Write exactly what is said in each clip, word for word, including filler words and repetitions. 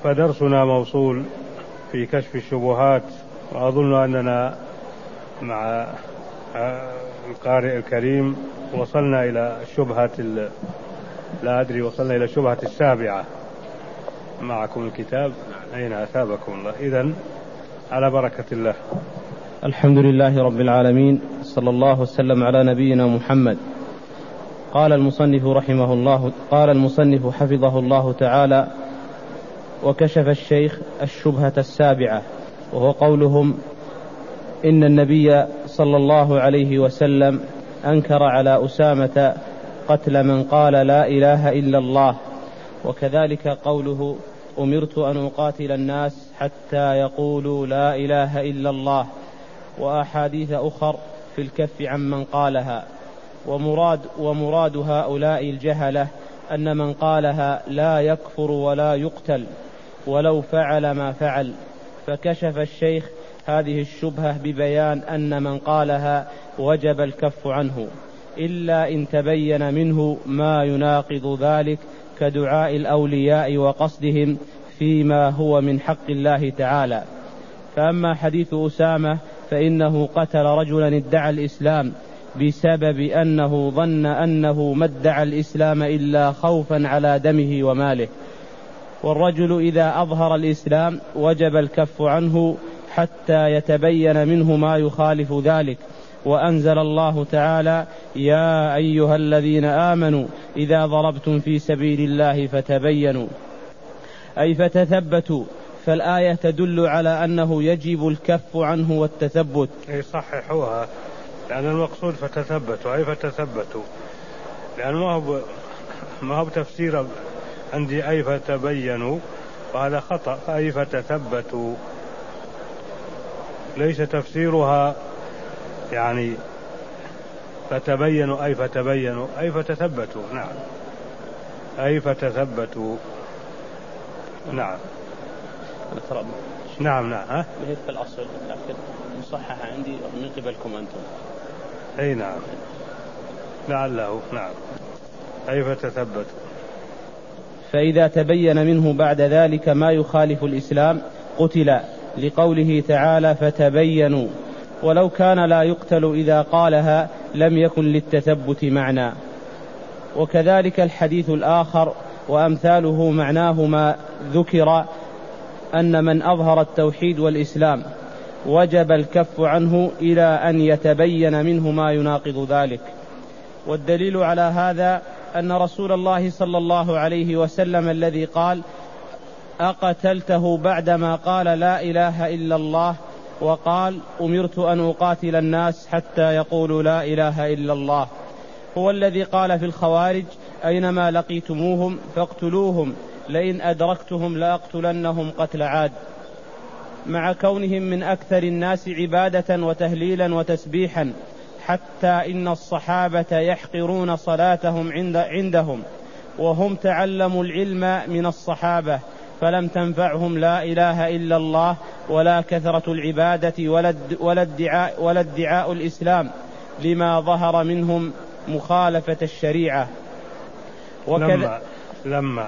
فدرسنا موصول في كشف الشبهات، وأظن أننا مع القارئ الكريم وصلنا إلى الشبهة لا أدري وصلنا إلى الشبهة السابعة. معكم الكتاب؟ أين أثابكم الله. إذن على بركة الله. الحمد لله رب العالمين، صلى الله وسلم على نبينا محمد. قال المصنف رحمه الله قال المصنف حفظه الله تعالى: وكشف الشيخ الشبهة السابعة، وهو قولهم إن النبي صلى الله عليه وسلم أنكر على أسامة قتل من قال لا إله إلا الله، وكذلك قوله أمرت أن أقاتل الناس حتى يقولوا لا إله إلا الله، وأحاديث أخر في الكف عمن قالها. ومراد, ومراد هؤلاء الجهلة أن من قالها لا يكفر ولا يقتل ولو فعل ما فعل. فكشف الشيخ هذه الشبهة ببيان أن من قالها وجب الكف عنه، إلا إن تبين منه ما يناقض ذلك كدعاء الأولياء وقصدهم فيما هو من حق الله تعالى. فأما حديث أسامة فإنه قتل رجلا ادعى الإسلام بسبب أنه ظن أنه ما ادعى الإسلام إلا خوفا على دمه وماله، والرجل إذا أظهر الإسلام وجب الكف عنه حتى يتبين منه ما يخالف ذلك. وأنزل الله تعالى: يا أيها الذين آمنوا إذا ضربتم في سبيل الله فتبينوا، أي فتثبتوا. فالآية تدل على أنه يجب الكف عنه والتثبت. يصححوها، لأن المقصود فتثبتوا أي فتثبتوا، لأن ما هو ما هو بتفسير عندي أي فتبينوا، وهذا خطأ. أي فتثبتوا ليس تفسيرها يعني فتبينوا أي فتبينوا أي فتثبتوا. نعم، أي فتثبتوا. نعم نعم نعم ها هيك في الأصل، لكن مصححة عندي من قبلكم أنتم. أي نعم، لعله. نعم، أي فتثبتوا. فإذا تبين منه بعد ذلك ما يخالف الإسلام قتل، لقوله تعالى فتبينوا. ولو كان لا يقتل إذا قالها لم يكن للتثبت معنى. وكذلك الحديث الآخر وأمثاله معناه ما ذكر، أن من أظهر التوحيد والإسلام وجب الكف عنه إلى أن يتبين منه ما يناقض ذلك. والدليل على هذا أن رسول الله صلى الله عليه وسلم الذي قال: أقتلته بعدما قال لا إله إلا الله وقال أمرت أن أقاتل الناس حتى يقولوا لا إله إلا الله، هو الذي قال في الخوارج: أينما لقيتموهم فاقتلوهم، لئن أدركتهم لأقتلنهم قتل عاد، مع كونهم من أكثر الناس عبادة وتهليلا وتسبيحا، حتى إن الصحابة يحقرون صلاتهم عند عندهم، وهم تعلموا العلم من الصحابة، فلم تنفعهم لا إله إلا الله ولا كثرة العبادة ولا ادعاء, ولا ادعاء الإسلام، لما ظهر منهم مخالفة الشريعة. لما لما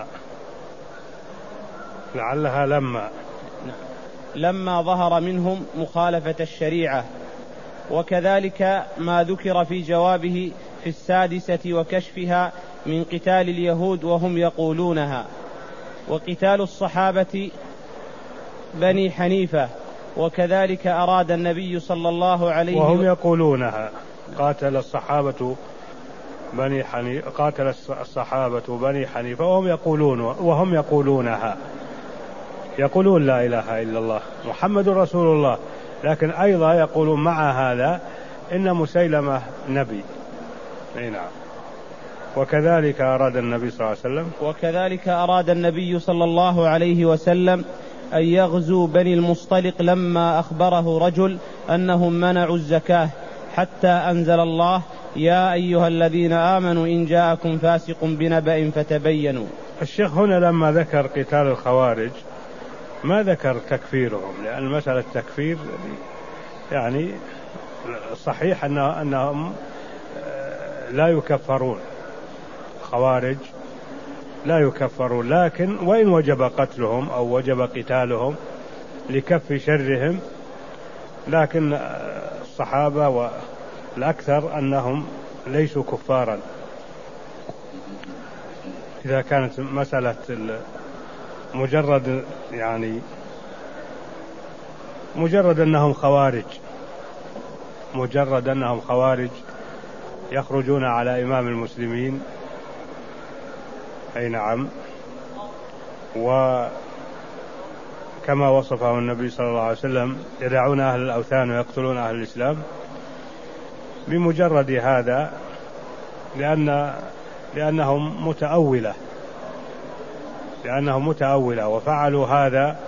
لعلها لما لما ظهر منهم مخالفة الشريعة. وكذلك ما ذكر في جوابه في السادسة وكشفها من قتال اليهود وهم يقولونها، وقتال الصحابة بني حنيفة. وكذلك أراد النبي صلى الله عليه وهم يقولونها. قاتل الصحابة بني حنيفة قاتل الصحابة بني حنيفة وهم يقولون وهم يقولونها، يقولون لا إله إلا الله محمد رسول الله، لكن أيضا يقولون مع هذا إن مسيلمة نبي. نعم. وكذلك أراد النبي صلى الله عليه وسلم وكذلك أراد النبي صلى الله عليه وسلم أن يغزو بني المصطلق لما أخبره رجل أنهم منعوا الزكاة، حتى أنزل الله: يا أيها الذين آمنوا إن جاءكم فاسق بنبأ فتبينوا. الشيخ هنا لما ذكر قتال الخوارج ما ذكر تكفيرهم، لأن مسألة التكفير يعني صحيح أنهم لا يكفرون، خوارج لا يكفرون، لكن وإن وجب قتلهم أو وجب قتالهم لكف شرهم، لكن الصحابة والأكثر أنهم ليسوا كفارا إذا كانت مسألة مجرد يعني مجرد أنهم خوارج مجرد أنهم خوارج يخرجون على إمام المسلمين. أي نعم. وكما وصفه النبي صلى الله عليه وسلم يدعون أهل الأوثان ويقتلون أهل الإسلام، بمجرد هذا، لأن لأنهم متأولة لأنهم متأولة وفعلوا هذا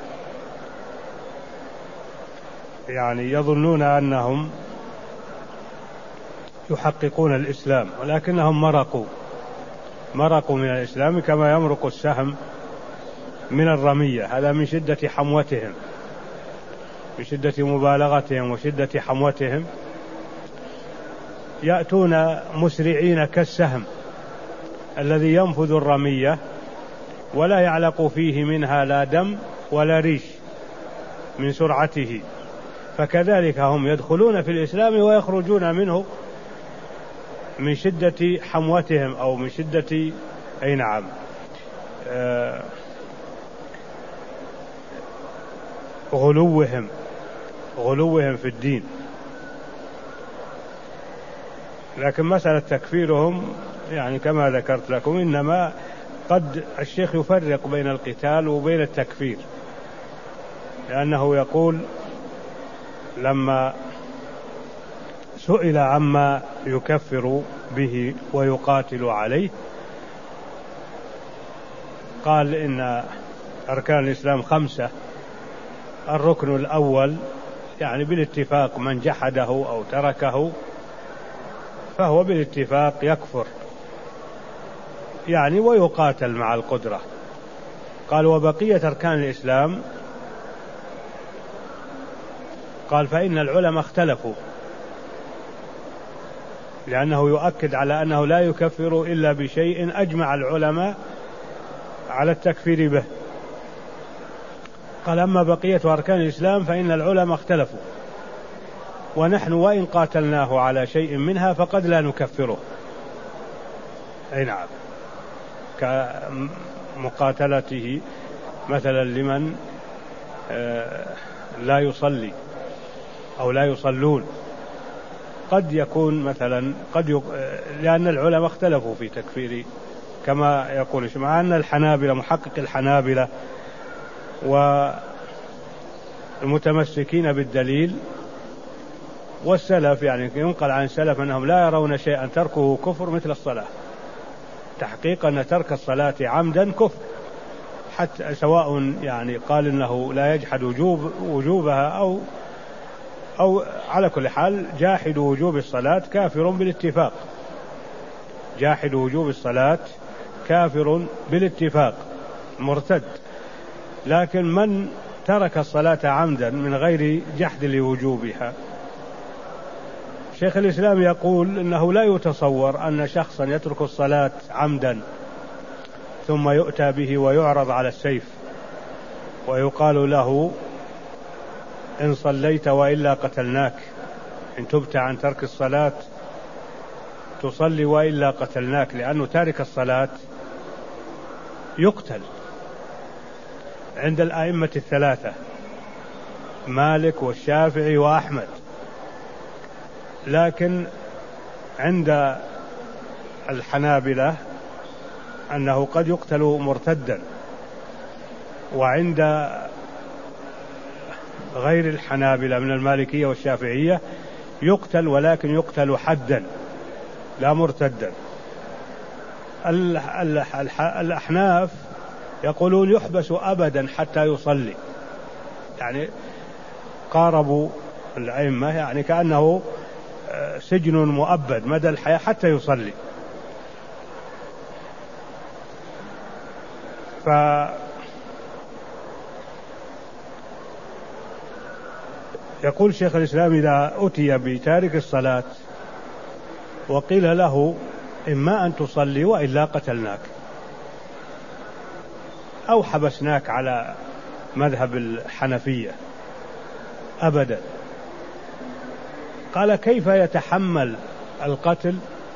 يعني يظنون أنهم يحققون الإسلام، ولكنهم مرقوا مرقوا من الإسلام كما يمرق السهم من الرمية. هذا من شدة حموتهم من شدة مبالغتهم وشدة حموتهم، يأتون مسرعين كالسهم الذي ينفذ الرمية ولا يعلق فيه منها لا دم ولا ريش من سرعته، فكذلك هم يدخلون في الإسلام ويخرجون منه من شدة حموتهم أو من شدة أي نعم آه غلوهم غلوهم في الدين. لكن مسألة تكفيرهم يعني كما ذكرت لكم، إنما قد الشيخ يفرق بين القتال وبين التكفير، لأنه يقول لما سئل عما يكفر به ويقاتل عليه قال إن أركان الإسلام خمسة. الركن الأول يعني بالاتفاق من جحده أو تركه فهو بالاتفاق يكفر يعني ويقاتل مع القدرة. قال وبقية أركان الإسلام قال فإن العلماء اختلفوا، لأنه يؤكد على أنه لا يكفر إلا بشيء أجمع العلماء على التكفير به. قال أما بقية أركان الإسلام فإن العلماء اختلفوا، ونحن وإن قاتلناه على شيء منها فقد لا نكفره. أي نعم، كمقاتلته مثلا لمن لا يصلي أو لا يصلون، قد يكون مثلا قد يق... لأن العلماء اختلفوا في تكفير كما يقول، مع أن الحنابلة محقق الحنابلة والمتمسكين بالدليل والسلف يعني ينقل عن السلف أنهم لا يرون شيئا تركه كفر مثل الصلاة، تحقيق أن ترك الصلاة عمدا كفر، حتى سواء يعني قال إنه لا يجحد وجوب وجوبها أو أو على كل حال جاحد وجوب الصلاة كافر بالاتفاق، جاحد وجوب الصلاة كافر بالاتفاق مرتد. لكن من ترك الصلاة عمدا من غير جحد لوجوبها، شيخ الإسلام يقول إنه لا يتصور أن شخصا يترك الصلاة عمدا ثم يؤتى به ويعرض على السيف ويقال له إن صليت وإلا قتلناك، إن تبت عن ترك الصلاة تصلي وإلا قتلناك، لأنه تارك الصلاة يقتل عند الأئمة الثلاثة مالك والشافعي وأحمد. لكن عند الحنابلة أنه قد يقتل مرتدا، وعند غير الحنابلة من المالكية والشافعية يقتل ولكن يقتل حدا لا مرتدا. الأحناف يقولون يحبس أبدا حتى يصلي، يعني قاربوا الأئمة يعني كأنه سجن مؤبد مدى الحياة حتى يصلي. ف يقول شيخ الإسلام إذا أتي بتارك الصلاة وقيل له إما أن تصلي وإلا قتلناك، أو حبسناك على مذهب الحنفية أبدا. قال كيف يتحمل القتل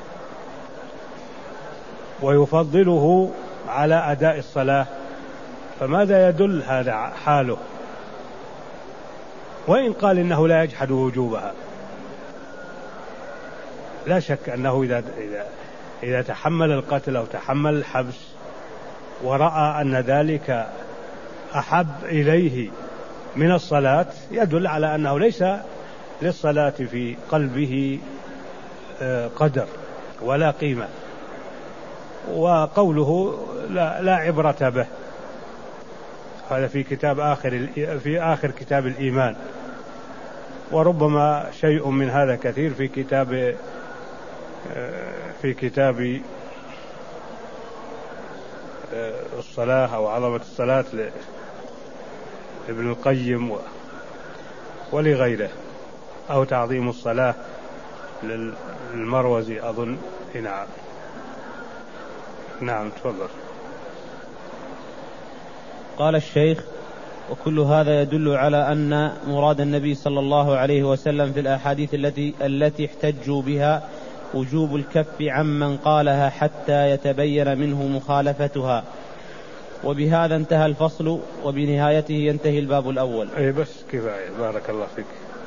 ويفضله على أداء الصلاة؟ فماذا يدل هذا حاله؟ وإن قال إنه لا يجحد وجوبها، لا شك أنه إذا, إذا, إذا تحمل القتل أو تحمل الحبس ورأى أن ذلك أحب إليه من الصلاة يدل على أنه ليس للصلاة في قلبه قدر ولا قيمة، وقوله لا, لا عبرة به. هذا في كتاب آخر في آخر كتاب الإيمان، وربما شيء من هذا كثير في كتاب في كتاب الصلاة أو عظمة الصلاة لابن القيم ولغيره، أو تعظيم الصلاة للمروزي أظن. نعم نعم تفضل. قال الشيخ: وكل هذا يدل على أن مراد النبي صلى الله عليه وسلم في الأحاديث التي التي احتجوا بها وجوب الكف عمن قالها حتى يتبين منه مخالفتها. وبهذا انتهى الفصل، وبنهايته ينتهي الباب الأول. أي بس كفاية، بارك الله فيك.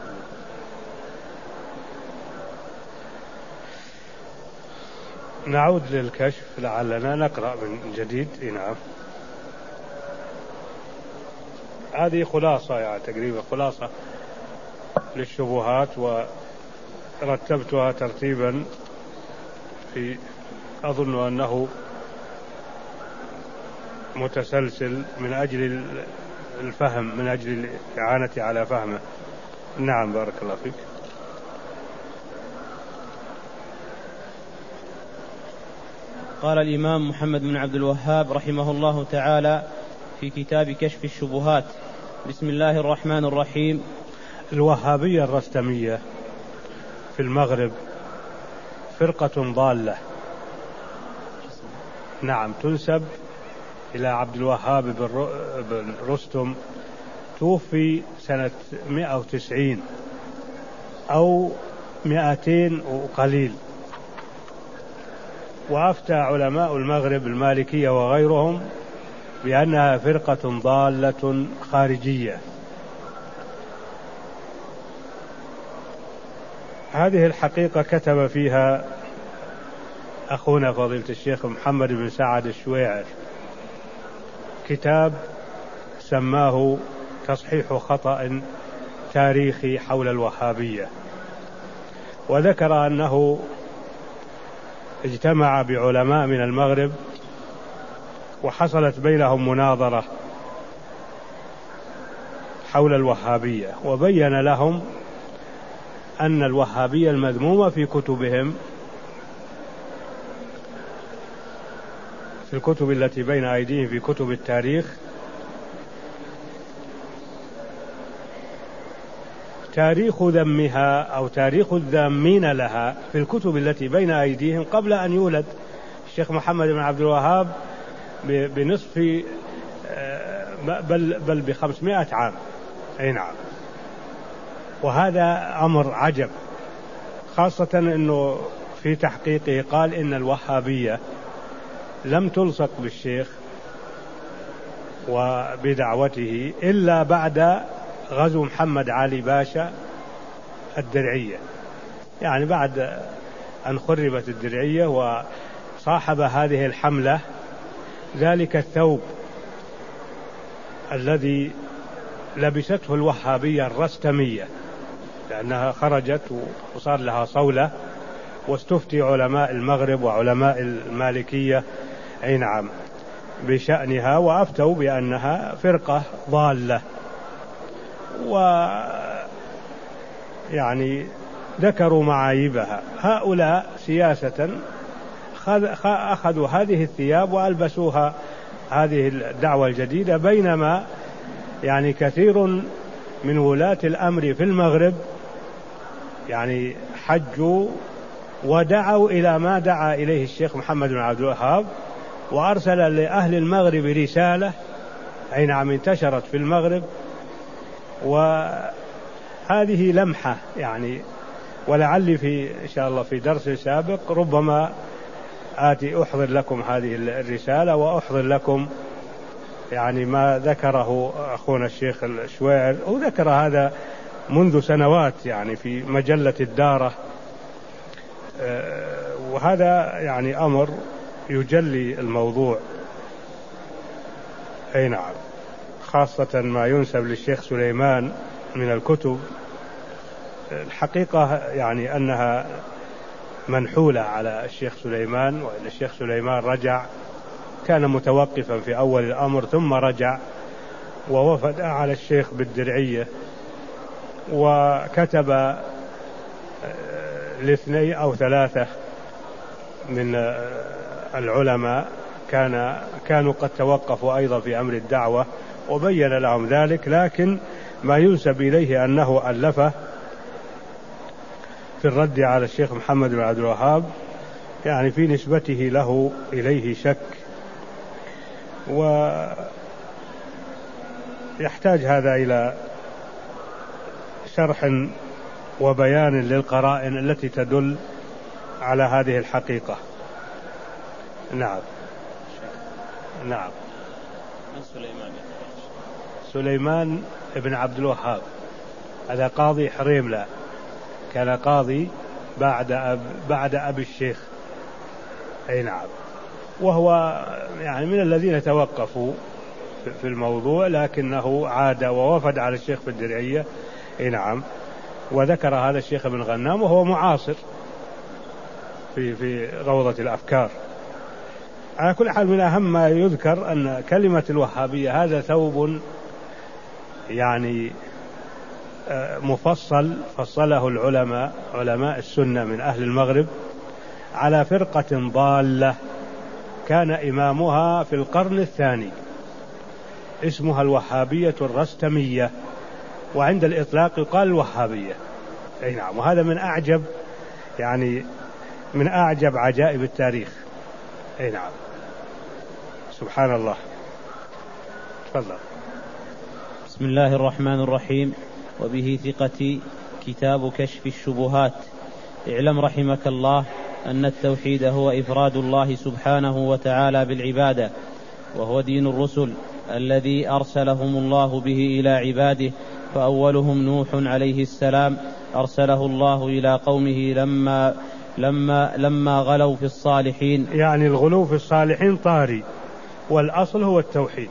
نعود للكشف لعلنا نقرأ من جديد. نعم، هذه خلاصة يعني تقريبا خلاصة للشبهات، ورتبتها ترتيبا في أظن أنه متسلسل من أجل الفهم، من أجل الإعانة على فهمه. نعم بارك الله فيك. قال الإمام محمد بن عبد الوهاب رحمه الله تعالى في كتاب كشف الشبهات: بسم الله الرحمن الرحيم. الوهابية الرستمية في المغرب فرقة ضالة، نعم، تنسب إلى عبد الوهاب بن رستم، توفي سنة مئة وتسعين أو مئتين وقليل. وأفتى علماء المغرب المالكية وغيرهم بأنها فرقة ضالة خارجية. هذه الحقيقة كتب فيها أخونا فضيلة الشيخ محمد بن سعد الشويعر كتاب سماه تصحيح خطأ تاريخي حول الوهابية، وذكر أنه اجتمع بعلماء من المغرب وحصلت بينهم مناظرة حول الوهابية، وبين لهم أن الوهابية المذمومة في كتبهم، في الكتب التي بين أيديهم في كتب التاريخ، تاريخ ذمها أو تاريخ الذامين لها في الكتب التي بين أيديهم قبل أن يولد الشيخ محمد بن عبد الوهاب بنصف بل, بل بخمسمائة عام. أي نعم. وهذا أمر عجب، خاصة أنه في تحقيقه قال إن الوهابية لم تلصق بالشيخ وبدعوته إلا بعد غزو محمد علي باشا الدرعية، يعني بعد أن خربت الدرعية وصاحب هذه الحملة ذلك الثوب الذي لبسته الوهابية الرستمية، لأنها خرجت وصار لها صولة، واستفتي علماء المغرب وعلماء المالكية أي نعم بشأنها، وأفتوا بأنها فرقة ضالة، ويعني ذكروا معايبها. هؤلاء سياسة أخذوا هذه الثياب وألبسوها هذه الدعوة الجديدة، بينما يعني كثير من ولاة الأمر في المغرب يعني حجوا ودعوا إلى ما دعا إليه الشيخ محمد بن عبد الوهاب، وأرسل لأهل المغرب رسالة أي نعم انتشرت في المغرب، وهذه لمحة يعني، ولعلي في إن شاء الله في درس سابق ربما آتي أحضر لكم هذه الرسالة وأحضر لكم يعني ما ذكره أخونا الشيخ الشويعر، وذكر هذا منذ سنوات يعني في مجلة الدارة، وهذا يعني أمر يجلي الموضوع. أي نعم، خاصة ما ينسب للشيخ سليمان من الكتب، الحقيقة يعني أنها منحولة على الشيخ سليمان، وأن الشيخ سليمان رجع، كان متوقفا في أول الأمر ثم رجع ووفد على الشيخ بالدرعية، وكتب لاثنين أو ثلاثة من العلماء كان كانوا قد توقفوا أيضا في أمر الدعوة، وبين لهم ذلك، لكن ما ينسب إليه أنه ألفه في الرد على الشيخ محمد بن عبد الوهاب يعني في نسبته له إليه شك، ويحتاج هذا إلى شرح وبيان للقرائن التي تدل على هذه الحقيقة. نعم نعم. سليمان سليمان ابن عبد الوهاب هذا قاضي حريملة، كان قاضي بعد أب بعد أبي الشيخ. أي نعم، وهو يعني من الذين توقفوا في الموضوع، لكنه عاد ووفد على الشيخ في الدرعية. أي نعم، وذكر هذا الشيخ ابن غنام وهو معاصر في في روضة الأفكار. على كل حال، من أهم ما يذكر أن كلمة الوهابية هذا ثوب يعني مفصل فصله العلماء علماء السنة من أهل المغرب على فرقة ضالة كان إمامها في القرن الثاني، اسمها الوهابية الرستمية، وعند الإطلاق يقال الوهابية. أي نعم، وهذا من أعجب يعني من أعجب عجائب التاريخ. أي نعم، سبحان الله. تفضل. بسم الله الرحمن الرحيم. وبه ثقتي كتاب كشف الشبهات. اعلم رحمك الله أن التوحيد هو إفراد الله سبحانه وتعالى بالعبادة، وهو دين الرسل الذي أرسلهم الله به إلى عباده، فأولهم نوح عليه السلام أرسله الله إلى قومه لما لما لما غلوا في الصالحين. يعني الغلو في الصالحين طاري، والأصل هو التوحيد،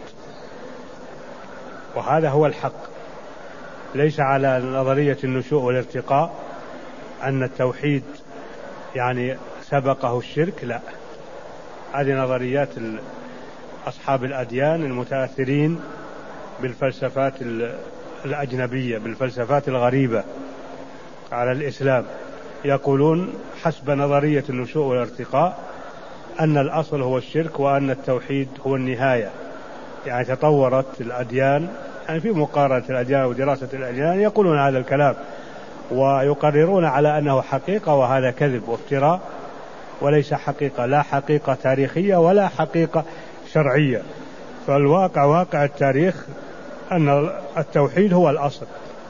وهذا هو الحق، ليس على نظرية النشوء والارتقاء أن التوحيد يعني سبقه الشرك، لا، هذه نظريات أصحاب الأديان المتأثرين بالفلسفات الأجنبية، بالفلسفات الغريبة على الإسلام، يقولون حسب نظرية النشوء والارتقاء أن الأصل هو الشرك، وأن التوحيد هو النهاية. يعني تطورت الأديان، يعني في مقارنة الأديان ودراسة الأديان يقولون هذا الكلام ويقررون على أنه حقيقة، وهذا كذب وافتراء، وليس حقيقة، لا حقيقة تاريخية ولا حقيقة شرعية. فالواقع واقع التاريخ أن التوحيد هو الأصل،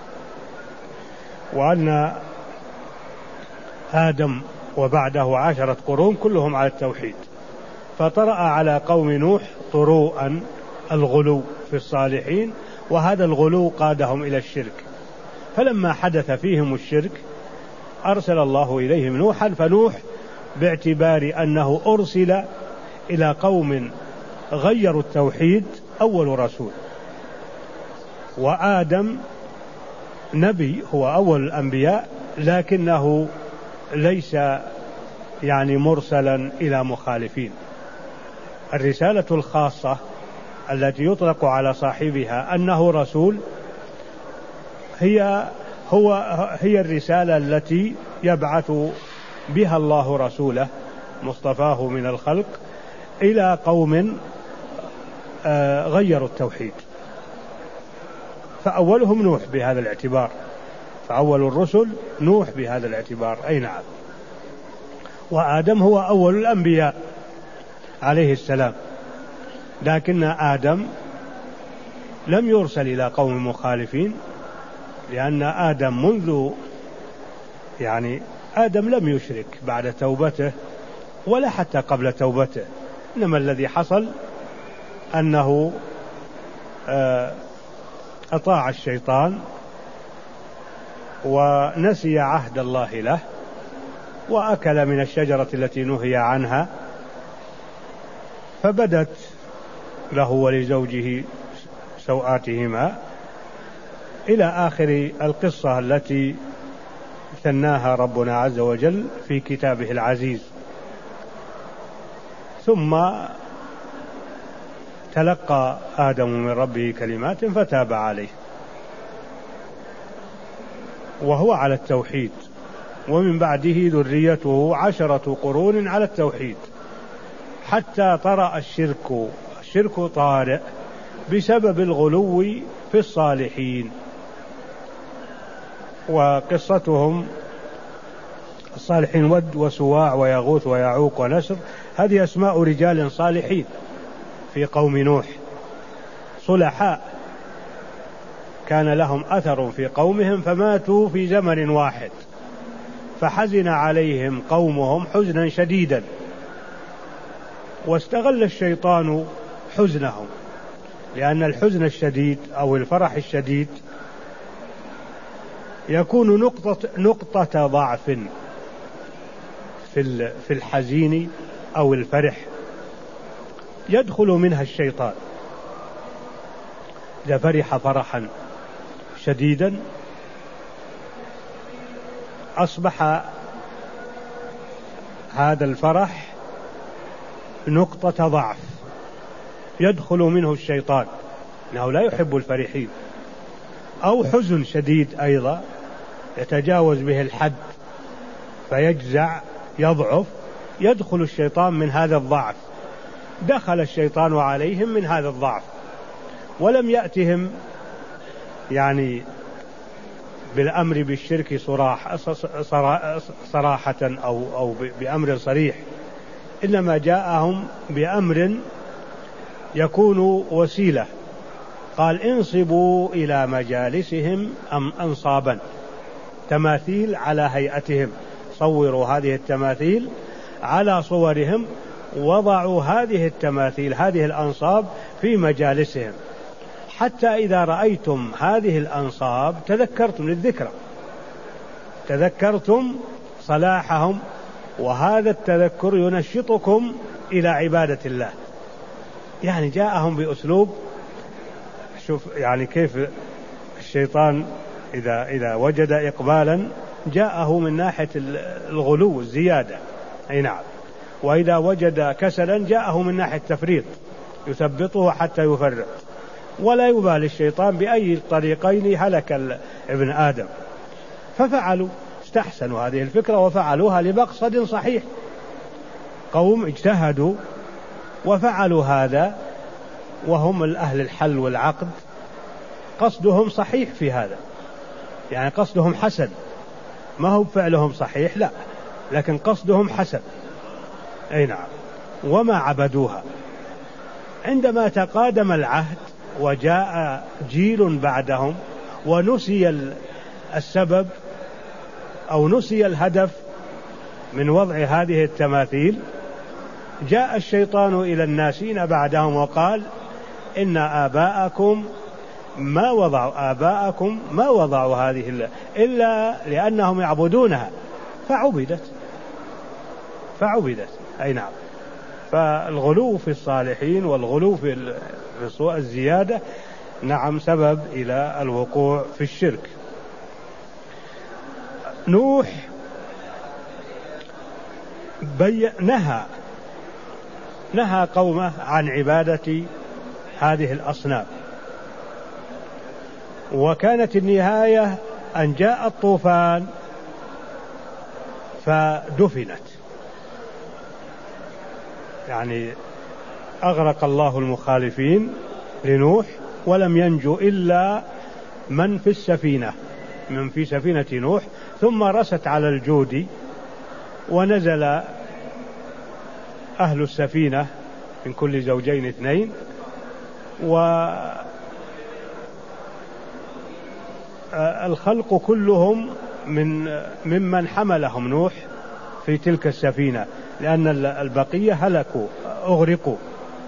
وأن آدم وبعده عشرة قرون كلهم على التوحيد، فطرأ على قوم نوح طروءا الغلو في الصالحين، وهذا الغلو قادهم إلى الشرك، فلما حدث فيهم الشرك أرسل الله إليهم نوحا، فنوح باعتبار أنه أرسل إلى قوم غيروا التوحيد أول رسول، وآدم نبي هو أول الأنبياء، لكنه ليس يعني مرسلا إلى مخالفين. الرسالة الخاصة التي يطلق على صاحبها أنه رسول هي هو هي الرسالة التي يبعث بها الله رسوله مصطفاه من الخلق إلى قوم غيروا التوحيد، فأولهم نوح بهذا الاعتبار، فأول الرسل نوح بهذا الاعتبار. أي نعم، وآدم هو أول الأنبياء عليه السلام، لكن آدم لم يرسل إلى قوم مخالفين، لأن آدم منذ يعني آدم لم يشرك بعد توبته ولا حتى قبل توبته، إنما الذي حصل أنه أطاع الشيطان ونسي عهد الله له وأكل من الشجرة التي نهي عنها، فبدت له ولزوجه سوآتهما إلى آخر القصة التي ثناها ربنا عز وجل في كتابه العزيز. ثم تلقى آدم من ربه كلمات فتاب عليه، وهو على التوحيد، ومن بعده ذريته عشرة قرون على التوحيد، حتى طرأ الشرك الشرك طارئ بسبب الغلو في الصالحين. وقصتهم الصالحين ود وسواع ويغوث ويعوق ونسر، هذه أسماء رجال صالحين في قوم نوح صلحاء كان لهم أثر في قومهم فماتوا في زمن واحد، فحزن عليهم قومهم حزنا شديدا، واستغل الشيطان حزنهم، لأن الحزن الشديد أو الفرح الشديد يكون نقطة, نقطة ضعف في في الحزين أو الفرح يدخل منها الشيطان. إذا فرح فرحا شديدا أصبح هذا الفرح نقطة ضعف يدخل منه الشيطان، إنه لا يحب الفرحين. أو حزن شديد أيضا يتجاوز به الحد فيجزع يضعف، يدخل الشيطان من هذا الضعف. دخل الشيطان عليهم من هذا الضعف، ولم يأتهم يعني بالأمر بالشرك صراح صراحة أو, أو بأمر صريح، إنما جاءهم بأمر يكون وسيلة. قال انصبوا إلى مجالسهم أم أنصابا، تماثيل على هيئتهم، صوروا هذه التماثيل على صورهم، وضعوا هذه التماثيل هذه الأنصاب في مجالسهم، حتى إذا رأيتم هذه الأنصاب تذكرتم للذكرى، تذكرتم صلاحهم، وهذا التذكر ينشطكم إلى عبادة الله. يعني جاءهم بأسلوب، شوف يعني كيف الشيطان إذا, إذا وجد إقبالا جاءه من ناحية الغلو الزيادة، أي نعم، وإذا وجد كسلا جاءه من ناحية التفريط يثبطه حتى يفرط، ولا يبالي الشيطان بأي الطريقين هلك ابن آدم. ففعلوا استحسنوا هذه الفكرة وفعلوها لمقصد صحيح، قوم اجتهدوا وفعلوا هذا وهم الأهل الحل والعقد، قصدهم صحيح في هذا، يعني قصدهم حسن، ما هو فعلهم صحيح لا، لكن قصدهم حسن، أي نعم. وما عبدوها. عندما تقادم العهد وجاء جيل بعدهم ونسي السبب أو نسي الهدف من وضع هذه التماثيل، جاء الشيطان إلى الناسين بعدهم وقال إن آباءكم ما وضعوا آباءكم ما وضعوا هذه إلا لأنهم يعبدونها فعبدت فعبدت أي نعم. فالغلو في الصالحين والغلو في السوء الزيادة نعم سبب إلى الوقوع في الشرك. نوح بي نهى نهى قومه عن عبادة هذه الأصنام، وكانت النهاية أن جاء الطوفان فدفنت، يعني أغرق الله المخالفين لنوح ولم ينجو إلا من في السفينة، من في سفينة نوح، ثم رست على الجود ونزل أهل السفينة من كل زوجين اثنين الخلق كلهم من ممن حملهم نوح في تلك السفينة، لأن البقية هلكوا أغرقوا،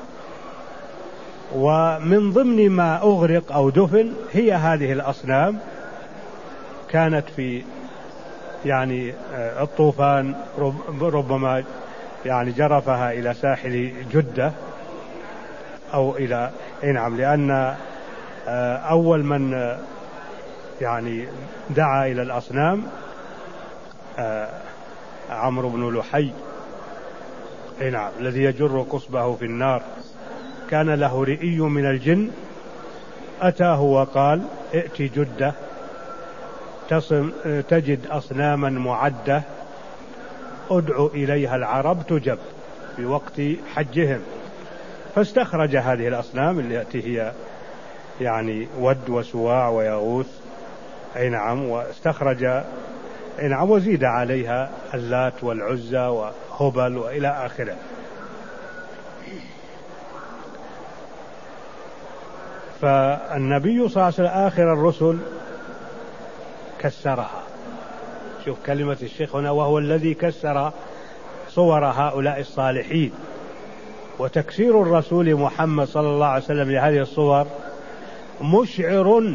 ومن ضمن ما أغرق أو دفن هي هذه الأصنام، كانت في يعني الطوفان ربما يعني جرفها إلى ساحل جدة أو إلى نعم، لأن أول من يعني دعا إلى الأصنام عمرو بن لحي نعم الذي يجر قصبه في النار، كان له رئي من الجن أتاه وقال ائت جدة تصم تجد أصناما معدة أدعو إليها العرب تجب في وقت حجهم، فاستخرج هذه الأصنام التي هي يعني ود وسواع ويغوث أي نعم، واستخرج أي نعم وزيد عليها اللات والعزى وهبل وإلى آخره. فالنبي صلى الله عليه وسلم آخر الرسل كسرها، شوف كلمة الشيخ هنا، وهو الذي كسر صور هؤلاء الصالحين. وتكسير الرسول محمد صلى الله عليه وسلم لهذه الصور مشعر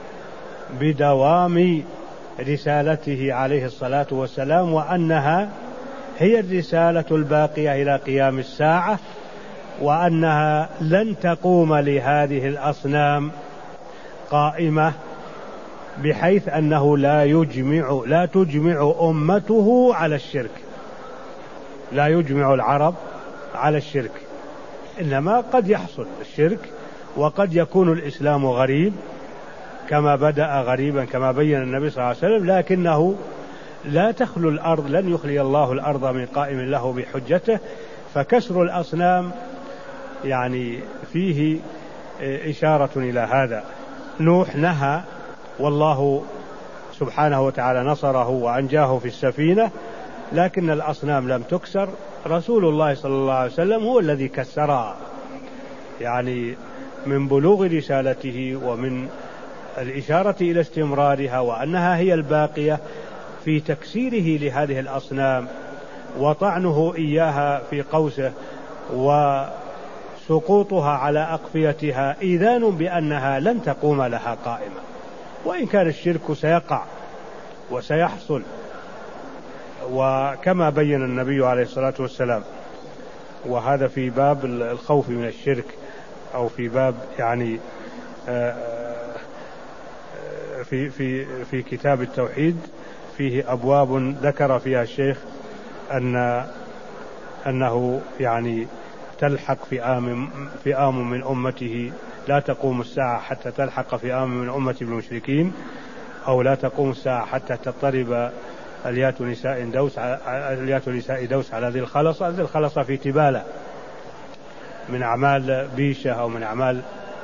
بدوام رسالته عليه الصلاة والسلام، وأنها هي الرسالة الباقية إلى قيام الساعة، وأنها لن تقوم لهذه الأصنام قائمة، بحيث أنه لا يجمع لا تجمع أمته على الشرك، لا يجمع العرب على الشرك، إنما قد يحصل الشرك وقد يكون الإسلام غريب كما بدأ غريبا كما بين النبي صلى الله عليه وسلم، لكنه لا تخلو الأرض، لن يخلي الله الأرض من قائم له بحجته. فكسر الأصنام يعني فيه إشارة إلى هذا. نوح نهى والله سبحانه وتعالى نصره وأنجاه في السفينة، لكن الأصنام لم تكسر، رسول الله صلى الله عليه وسلم هو الذي كسرها، يعني من بلوغ رسالته ومن الإشارة إلى استمرارها وأنها هي الباقية في تكسيره لهذه الأصنام وطعنه إياها في قوسه وسقوطها على أقفيتها إذان بأنها لن تقوم لها قائمة، وإن كان الشرك سيقع وسيحصل، وكما بين النبي عليه الصلاة والسلام، وهذا في باب الخوف من الشرك أو في باب يعني في في في كتاب التوحيد فيه أبواب ذكر فيها الشيخ أن أنه يعني تلحق فئام فئام من أمته، لا تقوم الساعة حتى تلحق فئام من أمة المشركين، أو لا تقوم الساعة حتى تضطرب اليات نساء دوس اليات نساء دوس على ذي الخلصة. ذي الخلصة في تبالة من أعمال بيشة أو من أعمال،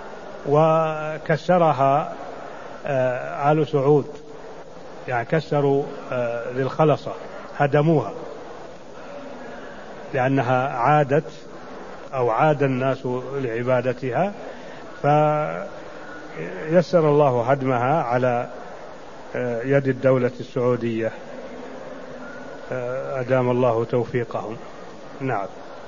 وكسرها آل سعود، يعني كسروا ذي الخلصة، هدموها لأنها عادت أو عاد الناس لعبادتها، فيسر الله هدمها على يد الدولة السعودية، أدام الله توفيقهم. نعم.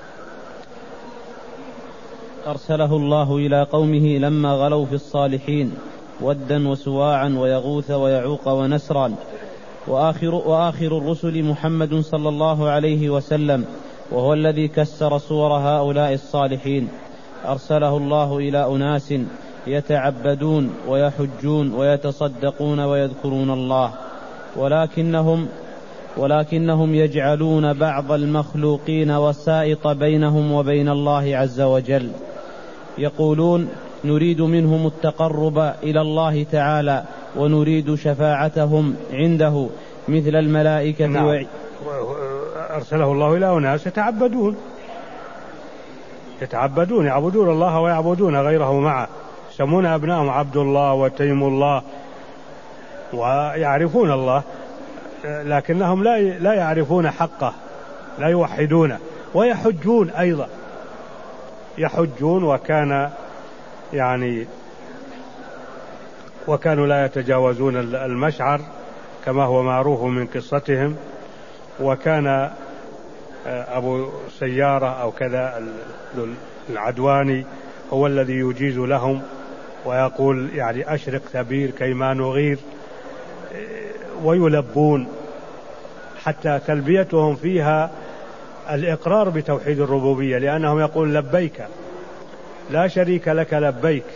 أرسله الله إلى قومه لما غلوا في الصالحين ودا وسواعا ويغوث ويعوق ونسرا. وآخر, وآخر الرسل محمد صلى الله عليه وسلم، وهو الذي كسر صور هؤلاء الصالحين. أرسله الله إلى أناس يتعبدون ويحجون ويتصدقون ويذكرون الله، ولكنهم ولكنهم يجعلون بعض المخلوقين وسائط بينهم وبين الله عز وجل، يقولون نريد منهم التقرب إلى الله تعالى ونريد شفاعتهم عنده مثل الملائكة. نعم. و... أرسله الله إلى أناس يتعبدون يتعبدون يعبدون الله ويعبدون غيره معه، يسمون أبنائهم عبد الله وتيم الله، ويعرفون الله لكنهم لا لا يعرفون حقه، لا يوحدونه. ويحجون أيضا، يحجون، وكان يعني وكانوا لا يتجاوزون المشعر كما هو معروف من قصتهم. وكان أبو سيارة أو كذا العدواني هو الذي يجيز لهم ويقول يعني أشرق ثبير كيما نغير، ويلبون، حتى تلبيتهم فيها الإقرار بتوحيد الربوبية، لأنهم يقول لبيك لا شريك لك لبيك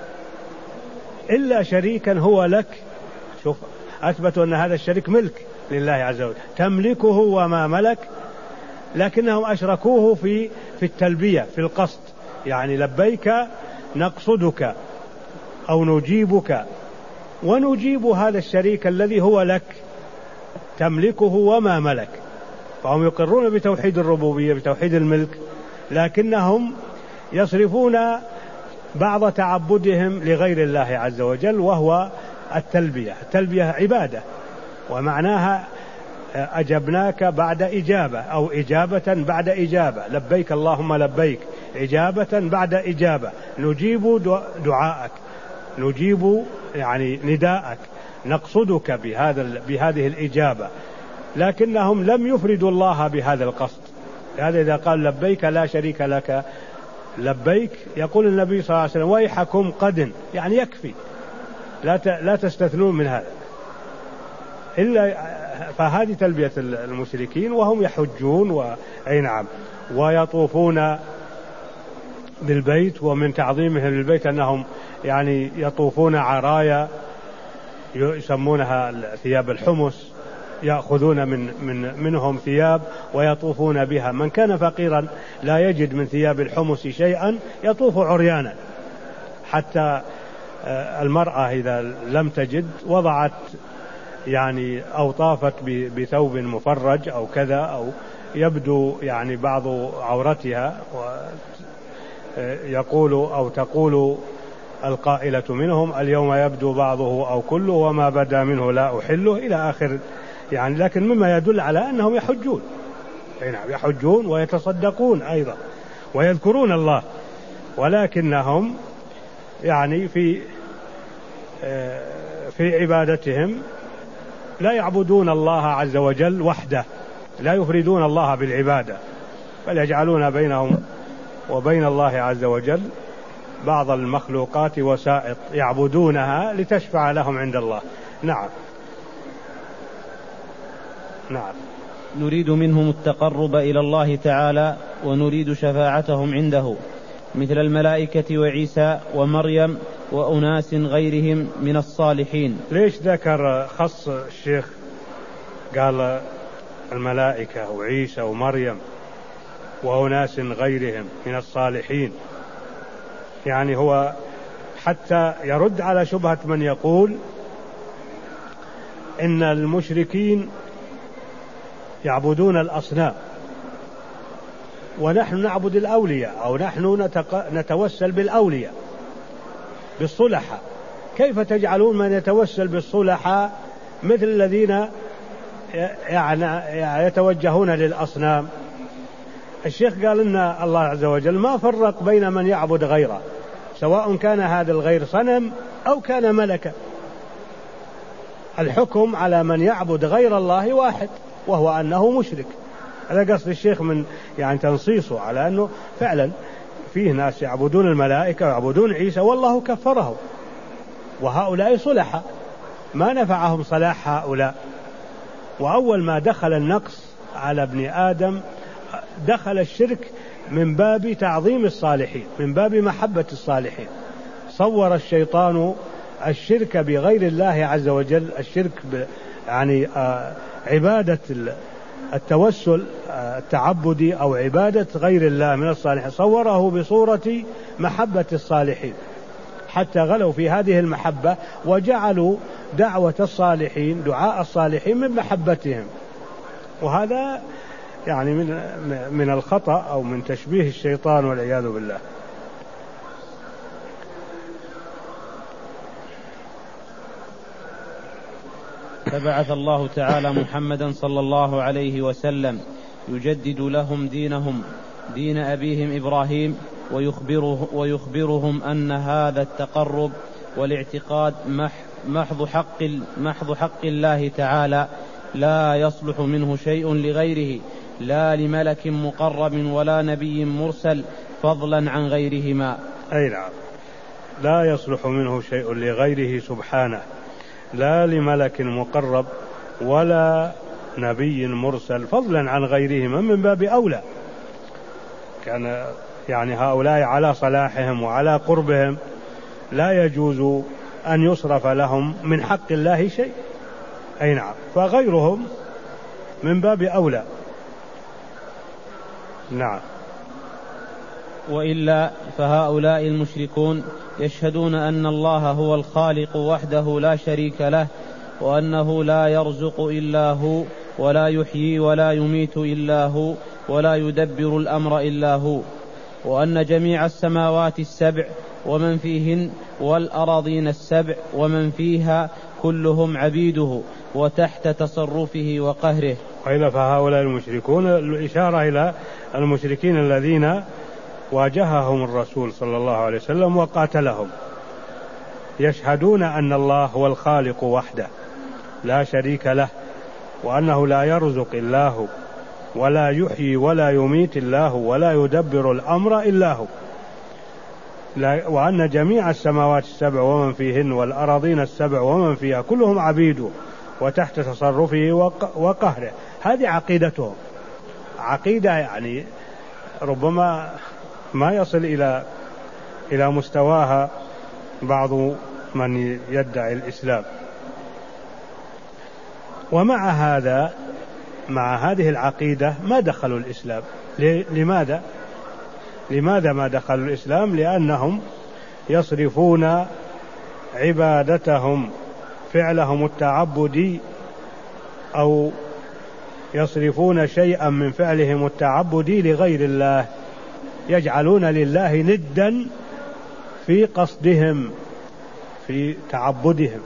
إلا شريكا هو لك. شوف أثبتوا أن هذا الشريك ملك لله عز وجل، تملكه وما ملك، لكنهم أشركوه في في التلبية في القصد، يعني لبيك نقصدك أو نجيبك، ونجيب هذا الشريك الذي هو لك تملكه وما ملك. فهم يقرون بتوحيد الربوبية بتوحيد الملك، لكنهم يصرفون بعض تعبدهم لغير الله عز وجل، وهو التلبية. التلبية عبادة، ومعناها أجبناك بعد إجابة أو إجابة بعد إجابة، لبيك اللهم لبيك، إجابة بعد إجابة، نجيب دعاءك، نجيب يعني نداءك، نقصدك بهذا بهذه الإجابة. لكنهم لم يفردوا الله بهذا القصد. هذا إذا قال لبيك لا شريك لك لبيك، يقول النبي صلى الله عليه وسلم ويحكم قد، يعني يكفي، لا لا تستثنون من هذا إلا. فهذه تلبية المشركين وهم يحجون وأي نعم ويطوفون بالبيت. ومن تعظيمهم للبيت أنهم يعني يطوفون عرايا يسمونها ثياب الحمص، يأخذون من من منهم ثياب ويطوفون بها. من كان فقيرا لا يجد من ثياب الحمص شيئا يطوف عريانا، حتى المرأة إذا لم تجد وضعت يعني أو طافت بثوب مفرج أو كذا، أو يبدو يعني بعض عورتها، ويقول أو تقول القائلة منهم اليوم يبدو بعضه أو كله وما بدا منه لا أحله إلى آخر يعني. لكن مما يدل على أنهم يحجون، نعم يحجون ويتصدقون أيضا ويذكرون الله، ولكنهم يعني في في عبادتهم لا يعبدون الله عز وجل وحده، لا يفردون الله بالعبادة، بل يجعلون بينهم وبين الله عز وجل بعض المخلوقات وسائط يعبدونها لتشفع لهم عند الله. نعم نعم نريد منهم التقرب إلى الله تعالى ونريد شفاعتهم عنده، مثل الملائكة وعيسى ومريم وأناس غيرهم من الصالحين. ليش ذكر خص الشيخ قال الملائكة وعيسى ومريم وأناس غيرهم من الصالحين؟ يعني هو حتى يرد على شبهة من يقول إن المشركين يعبدون الأصنام ونحن نعبد الأولياء، أو نحن نتوسل بالأولياء بالصلحاء. كيف تجعلون من يتوسل بالصلحاء مثل الذين يعني يتوجهون للأصنام؟ الشيخ قال إن الله عز وجل ما فرق بين من يعبد غيره، سواء كان هذا الغير صنم أو كان ملكا، الحكم على من يعبد غير الله واحد، وهو أنه مشرك. هذا قصد الشيخ من يعني تنصيصه على أنه فعلا فيه ناس يعبدون الملائكة ويعبدون عيسى والله كفرهم، وهؤلاء صلحاء ما نفعهم صلاح هؤلاء. وأول ما دخل النقص على ابن آدم دخل الشرك من باب تعظيم الصالحين، من باب محبة الصالحين. صور الشيطان الشرك بغير الله عز وجل، الشرك يعني عبادة التوسل التعبدي أو عبادة غير الله من الصالحين، صوره بصورة محبة الصالحين، حتى غلوا في هذه المحبة وجعلوا دعوة الصالحين دعاء الصالحين من محبتهم. وهذا يعني من من الخطأ أو من تشبيه الشيطان والعياذ بالله. فبعث الله تعالى محمدا صلى الله عليه وسلم يجدد لهم دينهم دين أبيهم إبراهيم، ويخبره ويخبرهم أن هذا التقرب والاعتقاد محض حق, محض حق الله تعالى لا يصلح منه شيء لغيره، لا لملك مقرب ولا نبي مرسل فضلا عن غيرهما. أي نعم، لا يصلح منه شيء لغيره سبحانه، لا لملك مقرب ولا نبي مرسل فضلا عن غيرهما، من باب أولى. كان يعني هؤلاء على صلاحهم وعلى قربهم لا يجوز أن يصرف لهم من حق الله شيء. أي نعم، فغيرهم من باب أولى. نعم. وإلا فهؤلاء المشركون يشهدون أن الله هو الخالق وحده لا شريك له، وأنه لا يرزق إلا هو، ولا يحيي ولا يميت إلا هو، ولا يدبر الأمر إلا هو، وأن جميع السماوات السبع ومن فيهن والأراضين السبع ومن فيها كلهم عبيده وتحت تصرفه وقهره. وإلا فهؤلاء المشركون، الإشارة إلى المشركين الذين واجههم الرسول صلى الله عليه وسلم وقاتلهم، يشهدون أن الله هو الخالق وحده لا شريك له، وأنه لا يرزق إلا هو، ولا يحيي ولا يميت إلا هو، ولا يدبر الأمر إلا هو، وأن جميع السماوات السبع ومن فيهن والأراضين السبع ومن فيها كلهم عبيده وتحت تصرفه وقهره. هذه عقيدتهم، عقيدة يعني ربما ما يصل إلى إلى مستواها بعض من يدعي الإسلام. ومع هذا، مع هذه العقيدة ما دخلوا الإسلام. لماذا؟ لماذا ما دخلوا الإسلام؟ لأنهم يصرفون عبادتهم، فعلهم التعبدي، أو يصرفون شيئا من فعلهم التعبدي لغير الله، يجعلون لله ندا في قصدهم في تعبدهم.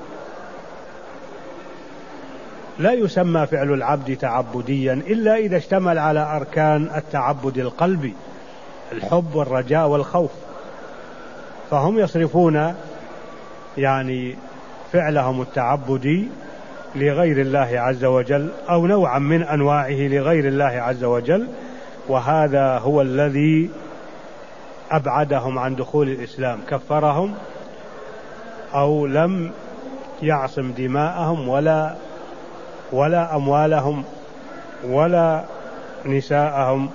لا يسمى فعل العبد تعبديا إلا إذا اشتمل على أركان التعبد القلبي، الحب والرجاء والخوف. فهم يصرفون يعني فعلهم التعبدي لغير الله عز وجل، أو نوعا من أنواعه لغير الله عز وجل، وهذا هو الذي أبعدهم عن دخول الإسلام، كفرهم أو لم يعصم دماءهم ولا ولا أموالهم ولا نساءهم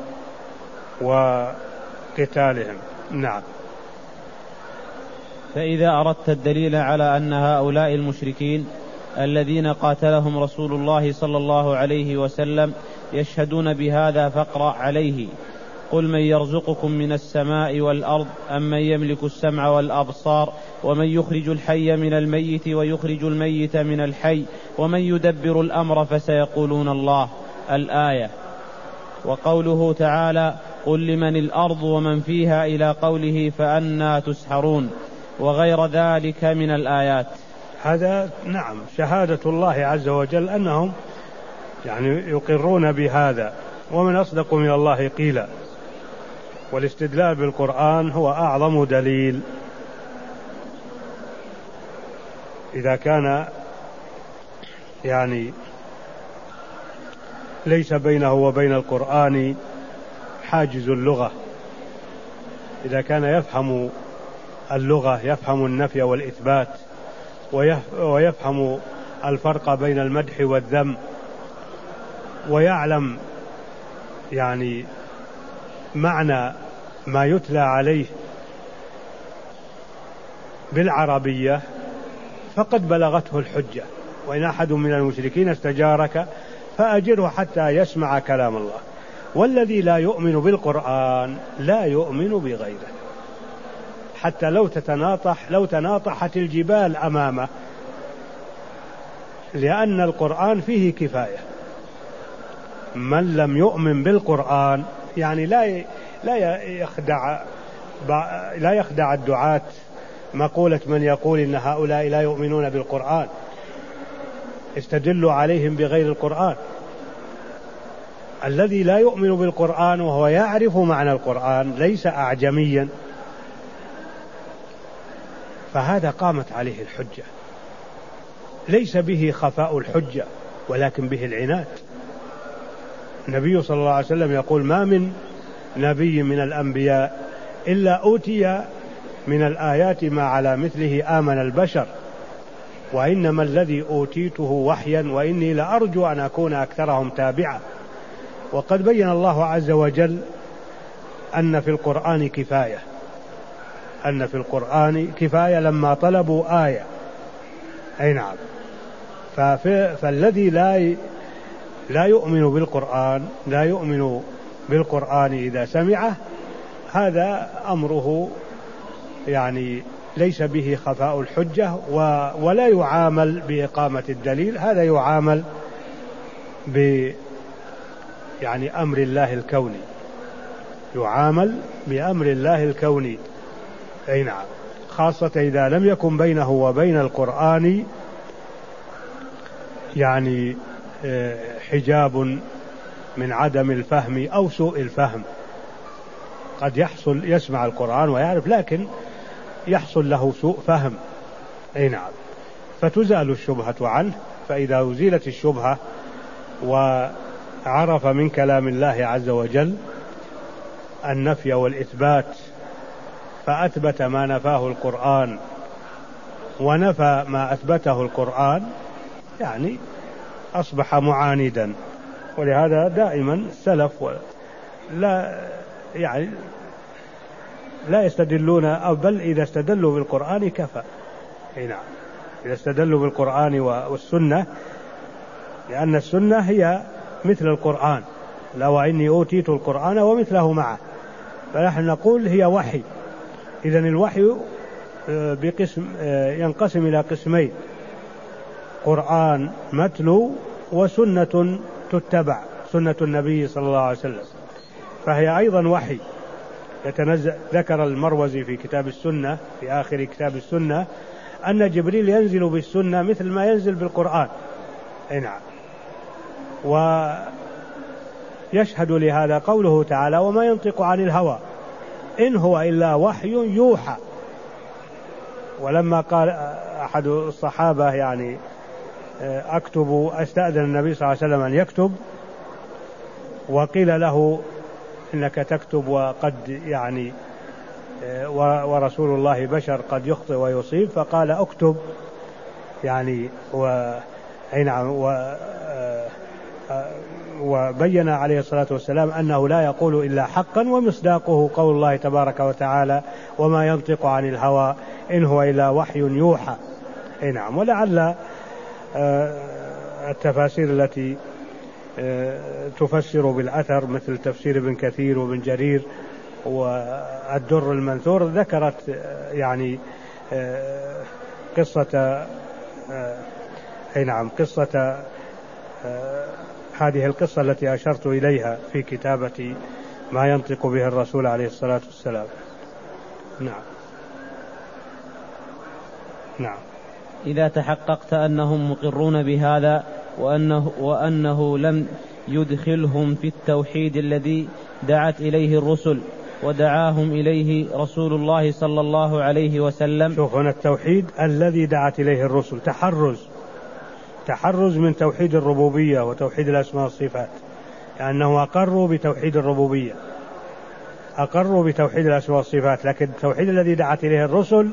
وقتالهم. نعم. فإذا أردت الدليل على أن هؤلاء المشركين الذين قاتلهم رسول الله صلى الله عليه وسلم يشهدون بهذا فاقرأ عليه: قل من يرزقكم من السماء والأرض أم من يملك السمع والأبصار ومن يخرج الحي من الميت ويخرج الميت من الحي ومن يدبر الأمر فسيقولون الله. الآية. وقوله تعالى: قل لمن الأرض ومن فيها إلى قوله فأنى تسحرون، وغير ذلك من الآيات. هذا نعم شهادة الله عز وجل أنهم يعني يقرون بهذا، ومن أصدق من الله قيلا. والاستدلال بالقرآن هو أعظم دليل. إذا كان يعني ليس بينه وبين القرآن حاجز اللغة، إذا كان يفهم اللغة، يفهم النفي والإثبات، ويفهم الفرق بين المدح والذم، ويعلم يعني معنى ما يتلى عليه بالعربية، فقد بلغته الحجة. وإن أحد من المشركين استجارك فأجره حتى يسمع كلام الله. والذي لا يؤمن بالقرآن لا يؤمن بغيره، حتى لو تتناطح لو تناطحت الجبال أمامه، لأن القرآن فيه كفاية. من لم يؤمن بالقرآن يعني لا لا يخدع لا يخدع الدعاة مقولة من يقول إن هؤلاء لا يؤمنون بالقرآن، استدلوا عليهم بغير القرآن. الذي لا يؤمن بالقرآن وهو يعرف معنى القرآن، ليس أعجميا فهذا قامت عليه الحجة، ليس به خفاء الحجة ولكن به العناد. النبي صلى الله عليه وسلم يقول: ما من نبي من الأنبياء إلا أوتي من الآيات ما على مثله آمن البشر، وإنما الذي أوتيته وحيا وإني لأرجو أن أكون أكثرهم تابعا. وقد بين الله عز وجل أن في القرآن كفاية، أن في القرآن كفاية لما طلبوا آية. أي نعم. فالذي لا لا يؤمن بالقرآن لا يؤمن بالقرآن إذا سمعه، هذا أمره يعني ليس به خفاء الحجة ولا يعامل بإقامة الدليل، هذا يعامل ب يعني أمر الله الكوني، يعامل بأمر الله الكوني. أي نعم. خاصة إذا لم يكن بينه وبين القرآن يعني حجاب من عدم الفهم أو سوء الفهم. قد يحصل يسمع القرآن ويعرف، لكن يحصل له سوء فهم. أي نعم. فتزال الشبهة عنه، فإذا أزيلت الشبهة وعرف من كلام الله عز وجل النفي والإثبات، فأثبت ما نفاه القرآن ونفى ما أثبته القرآن، يعني أصبح معاندا. ولهذا دائما السلف لا يعني لا يستدلون، أو بل إذا استدلوا بالقرآن كفى. أي نعم. إذا استدلوا بالقرآن والسنة، لأن السنة هي مثل القرآن، لا وإني أوتيت القرآن ومثله معه، فنحن نقول هي وحي. إذن الوحي بقسم ينقسم إلى قسمين: قرآن متلو وسنة تتبع، سنة النبي صلى الله عليه وسلم، فهي أيضا وحي يتنزل. ذكر المروزي في كتاب السنة في آخر كتاب السنة أن جبريل ينزل بالسنة مثل ما ينزل بالقرآن. أي نعم. ويشهد لهذا قوله تعالى: وما ينطق عن الهوى إن هو إلا وحي يوحى. ولما قال أحد الصحابة يعني أكتب، أستأذن النبي صلى الله عليه وسلم أن يكتب، وقيل له إنك تكتب وقد يعني ورسول الله بشر قد يخطئ ويصيب، فقال أكتب يعني و نعم و وبين عليه الصلاة والسلام أنه لا يقول إلا حقا، ومصداقه قول الله تبارك وتعالى: وما ينطق عن الهوى إن هو إلا وحي يوحى. أي نعم. ولعل التفاسير التي تفسر بالأثر مثل تفسير ابن كثير وابن جرير والدر المنثور ذكرت يعني قصة أي نعم قصة هذه القصة التي أشرت إليها في كتابة ما ينطق به الرسول عليه الصلاة والسلام. نعم. نعم. إذا تحققت أنهم مقرون بهذا وأنه, وأنه لم يدخلهم في التوحيد الذي دعت إليه الرسل ودعاهم إليه رسول الله صلى الله عليه وسلم. شوف هنا التوحيد الذي دعت إليه الرسل، تحرز تحرز من توحيد الربوبية وتوحيد الأسماء والصفات، لأنه أقروا بتوحيد الربوبية، أقروا بتوحيد الأسماء والصفات، لكن التوحيد الذي دعت إليه الرسل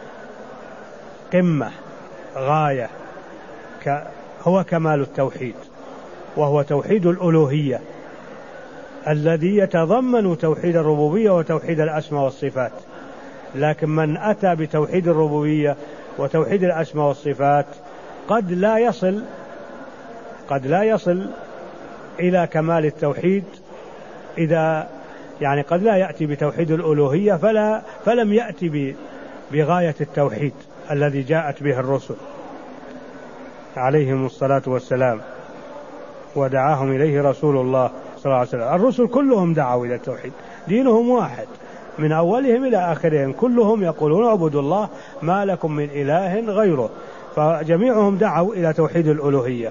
قمة غاية هو كمال التوحيد، وهو توحيد الألوهية الذي يتضمن توحيد الربوبية وتوحيد الأسماء والصفات. لكن من أتى بتوحيد الربوبية وتوحيد الأسماء والصفات قد لا يصل قد لا يصل إلى كمال التوحيد، إذا يعني قد لا يأتي بتوحيد الألوهية فلا فلم يأتي بغاية التوحيد الذي جاءت به الرسل عليهم الصلاة والسلام ودعاهم إليه رسول الله صلى الله عليه وسلم. الرسل كلهم دعوا إلى التوحيد، دينهم واحد من أولهم إلى آخرهم، كلهم يقولون اعبدوا الله ما لكم من إله غيره، فجميعهم دعوا إلى توحيد الألوهية.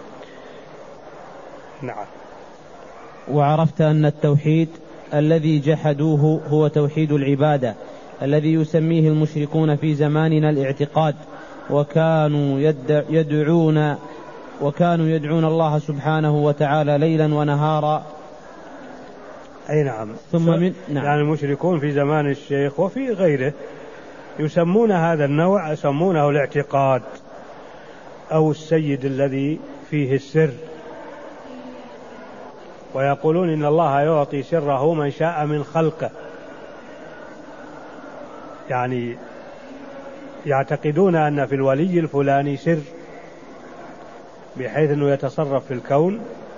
نعم. وعرفت أن التوحيد الذي جحدوه هو توحيد العبادة، الذي يسميه المشركون في زماننا الاعتقاد، وكانوا يدعون وكانوا يدعون الله سبحانه وتعالى ليلا ونهارا. أي نعم. ثم من نعم. يعني المشركون في زمان الشيخ وفي غيره يسمون هذا النوع يسمونه الاعتقاد أو السيد الذي فيه السر، ويقولون إن الله يعطي سره من شاء من خلقه، يعني يعتقدون أن في الولي الفلاني سر بحيث أنه يتصرف في الكون،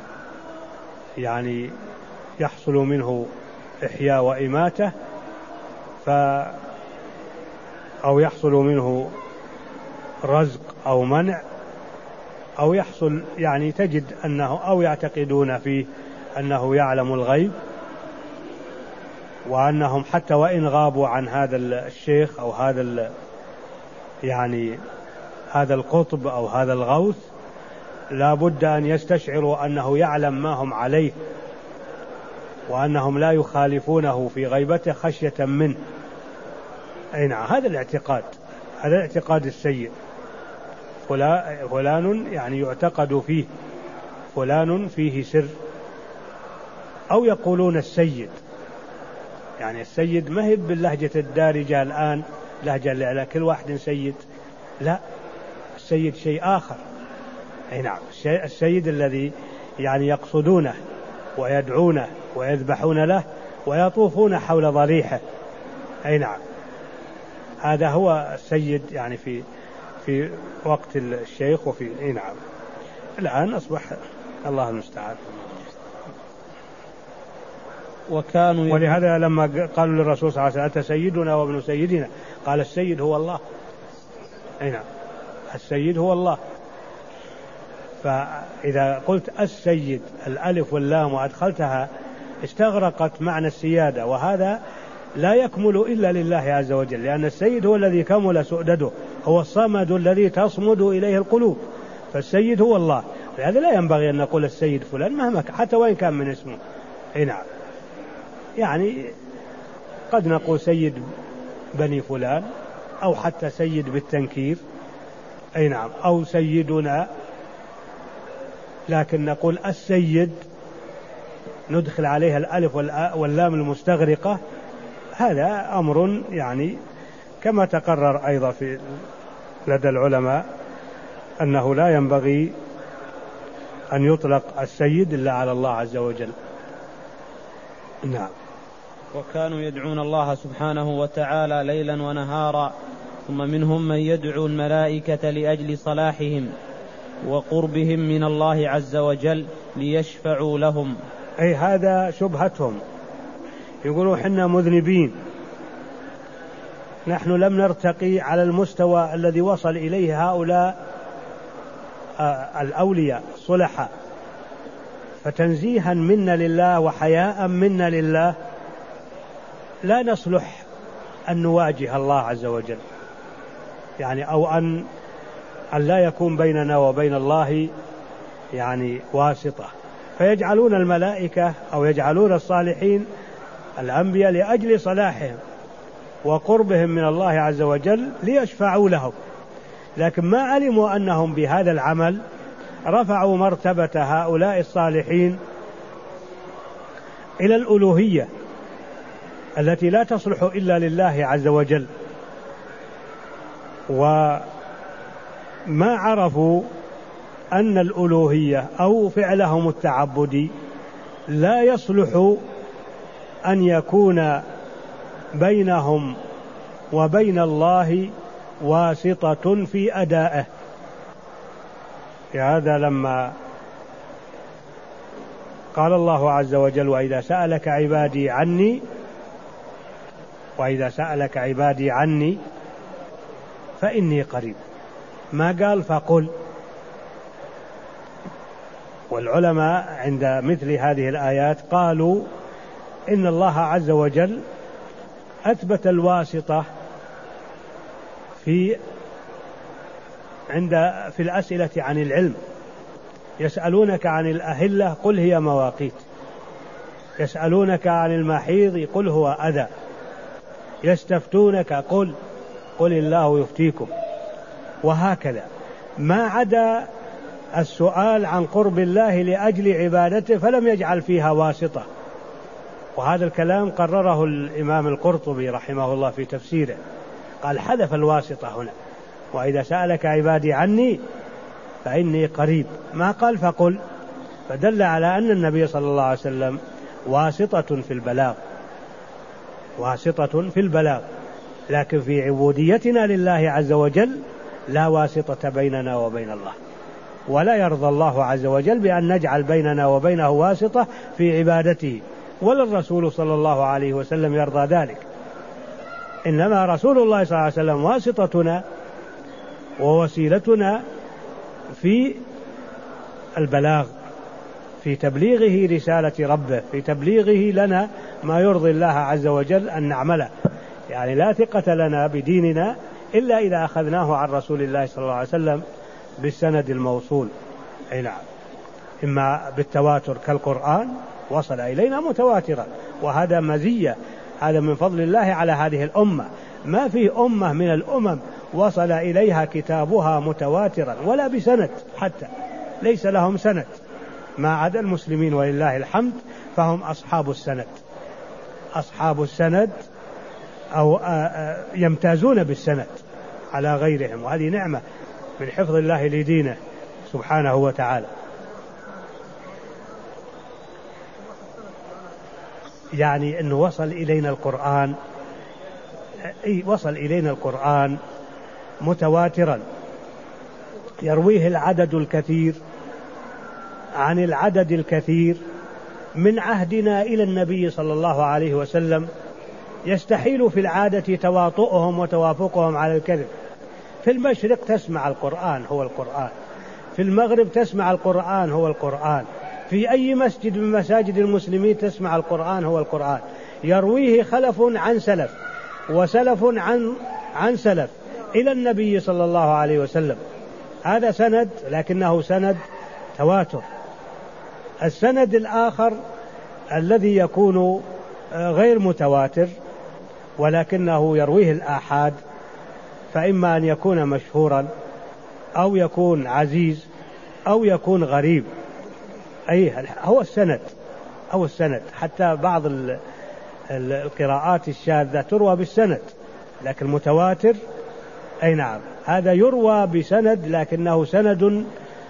يعني يحصل منه إحياء وإماتة ف أو يحصل منه رزق أو منع، أو يحصل يعني تجد أنه أو يعتقدون فيه أنه يعلم الغيب، وأنهم حتى وإن غابوا عن هذا الشيخ أو هذا يعني هذا القطب أو هذا الغوث لا بد أن يستشعروا أنه يعلم ما هم عليه، وأنهم لا يخالفونه في غيبته خشية منه. أي نعم، هذا الاعتقاد، هذا الاعتقاد السيء. فلان يعني يعتقد فيه فلان فيه سر، أو يقولون السيد، يعني السيد ما هي باللهجة الدارجة الآن، لهجة اللي على كل واحد سيد، لا، السيد شيء آخر. أي نعم، السيد الذي يعني يقصدونه ويدعونه ويذبحون له ويطوفون حول ضريحه. أي نعم، هذا هو السيد يعني في في وقت الشيخ وفي أي نعم. الآن أصبح الله المستعان. وكانوا ولهذا لما قالوا للرسول صلى الله عليه وسلم أنت سيدنا وابن سيدنا، قال السيد هو الله. أي نعم، السيد هو الله. فإذا قلت السيد الألف واللام وأدخلتها استغرقت معنى السيادة، وهذا لا يكمل إلا لله عز وجل، لأن السيد هو الذي كمل سؤدده، هو الصمد الذي تصمد إليه القلوب، فالسيد هو الله. لهذا لا ينبغي أن نقول السيد فلان مهما حتى وإن كان من اسمه. أي نعم، يعني قد نقول سيد بني فلان، أو حتى سيد بالتنكير. أي نعم، أو سيدنا، لكن نقول السيد ندخل عليها الألف واللام المستغرقة، هذا أمر يعني كما تقرر أيضا في لدى العلماء أنه لا ينبغي أن يطلق السيد إلا على الله عز وجل. نعم. وكانوا يدعون الله سبحانه وتعالى ليلا ونهارا، ثم منهم من يدعو الملائكة لأجل صلاحهم وقربهم من الله عز وجل ليشفعوا لهم. أي هذا شبهتهم، يقولوا حنا مذنبين، نحن لم نرتقي على المستوى الذي وصل إليه هؤلاء الأولياء الصلحاء، فتنزيها منا لله وحياء منا لله لا نصلح أن نواجه الله عز وجل، يعني أو أن أن لا يكون بيننا وبين الله يعني واسطة، فيجعلون الملائكة أو يجعلون الصالحين الأنبياء لأجل صلاحهم وقربهم من الله عز وجل ليشفعوا لهم، لكن ما علموا أنهم بهذا العمل رفعوا مرتبة هؤلاء الصالحين إلى الألوهية التي لا تصلح إلا لله عز وجل، وما عرفوا أن الألوهية أو فعلهم التعبدي لا يصلح أن يكون بينهم وبين الله واسطة في أدائه. هذا لما قال الله عز وجل وإذا سألك عبادي عني وإذا سألك عبادي عني فإني قريب، ما قال فقل. والعلماء عند مثل هذه الآيات قالوا إن الله عز وجل أثبت الواسطة في عند في الأسئلة عن العلم، يسألونك عن الأهلة قل هي مواقيت، يسألونك عن المحيض قل هو أذى، يستفتونك قل قل الله يفتيكم، وهكذا ما عدا السؤال عن قرب الله لأجل عبادته فلم يجعل فيها واسطة. وهذا الكلام قرره الإمام القرطبي رحمه الله في تفسيره، قال حذف الواسطة هنا، وإذا سألك عبادي عني فإني قريب، ما قال فقل، فدل على أن النبي صلى الله عليه وسلم واسطة في البلاغ، واسطة في البلاغ، لكن في عبوديتنا لله عز وجل لا واسطة بيننا وبين الله، ولا يرضى الله عز وجل بأن نجعل بيننا وبينه واسطة في عبادته، ولا الرسول صلى الله عليه وسلم يرضى ذلك. إنما رسول الله صلى الله عليه وسلم واسطتنا ووسيلتنا في البلاغ، في تبليغه رسالة ربه، في تبليغه لنا ما يرضي الله عز وجل أن نعمله. يعني لا ثقة لنا بديننا إلا إذا أخذناه عن رسول الله صلى الله عليه وسلم بالسند الموصول، أي نعم، إما بالتواتر كالقرآن وصل إلينا متواترا، وهذا مزية، هذا من فضل الله على هذه الأمة. ما في أمة من الأمم وصل إليها كتابها متواترا ولا بسند، حتى ليس لهم سند، ما عدا المسلمين ولله الحمد فهم أصحاب السند، أصحاب السند أو يمتازون بالسند على غيرهم، وهذه نعمة من حفظ الله لدينه سبحانه وتعالى. يعني أنه وصل إلينا القرآن، أي وصل إلينا القرآن متواترا يرويه العدد الكثير عن العدد الكثير من عهدنا إلى النبي صلى الله عليه وسلم، يستحيل في العادة تواطؤهم وتوافقهم على الكذب. في المشرق تسمع القرآن هو القرآن، في المغرب تسمع القرآن هو القرآن، في أي مسجد من مساجد المسلمين تسمع القرآن هو القرآن، يرويه خلف عن سلف وسلف عن عن سلف إلى النبي صلى الله عليه وسلم. هذا سند، لكنه سند تواتر. السند الآخر الذي يكون غير متواتر ولكنه يرويه الآحاد، فإما أن يكون مشهورا أو يكون عزيز أو يكون غريب، أي هو السند أو السند. حتى بعض القراءات الشاذة تروى بالسند، لكن متواتر أي نعم هذا يروى بسند، لكنه سند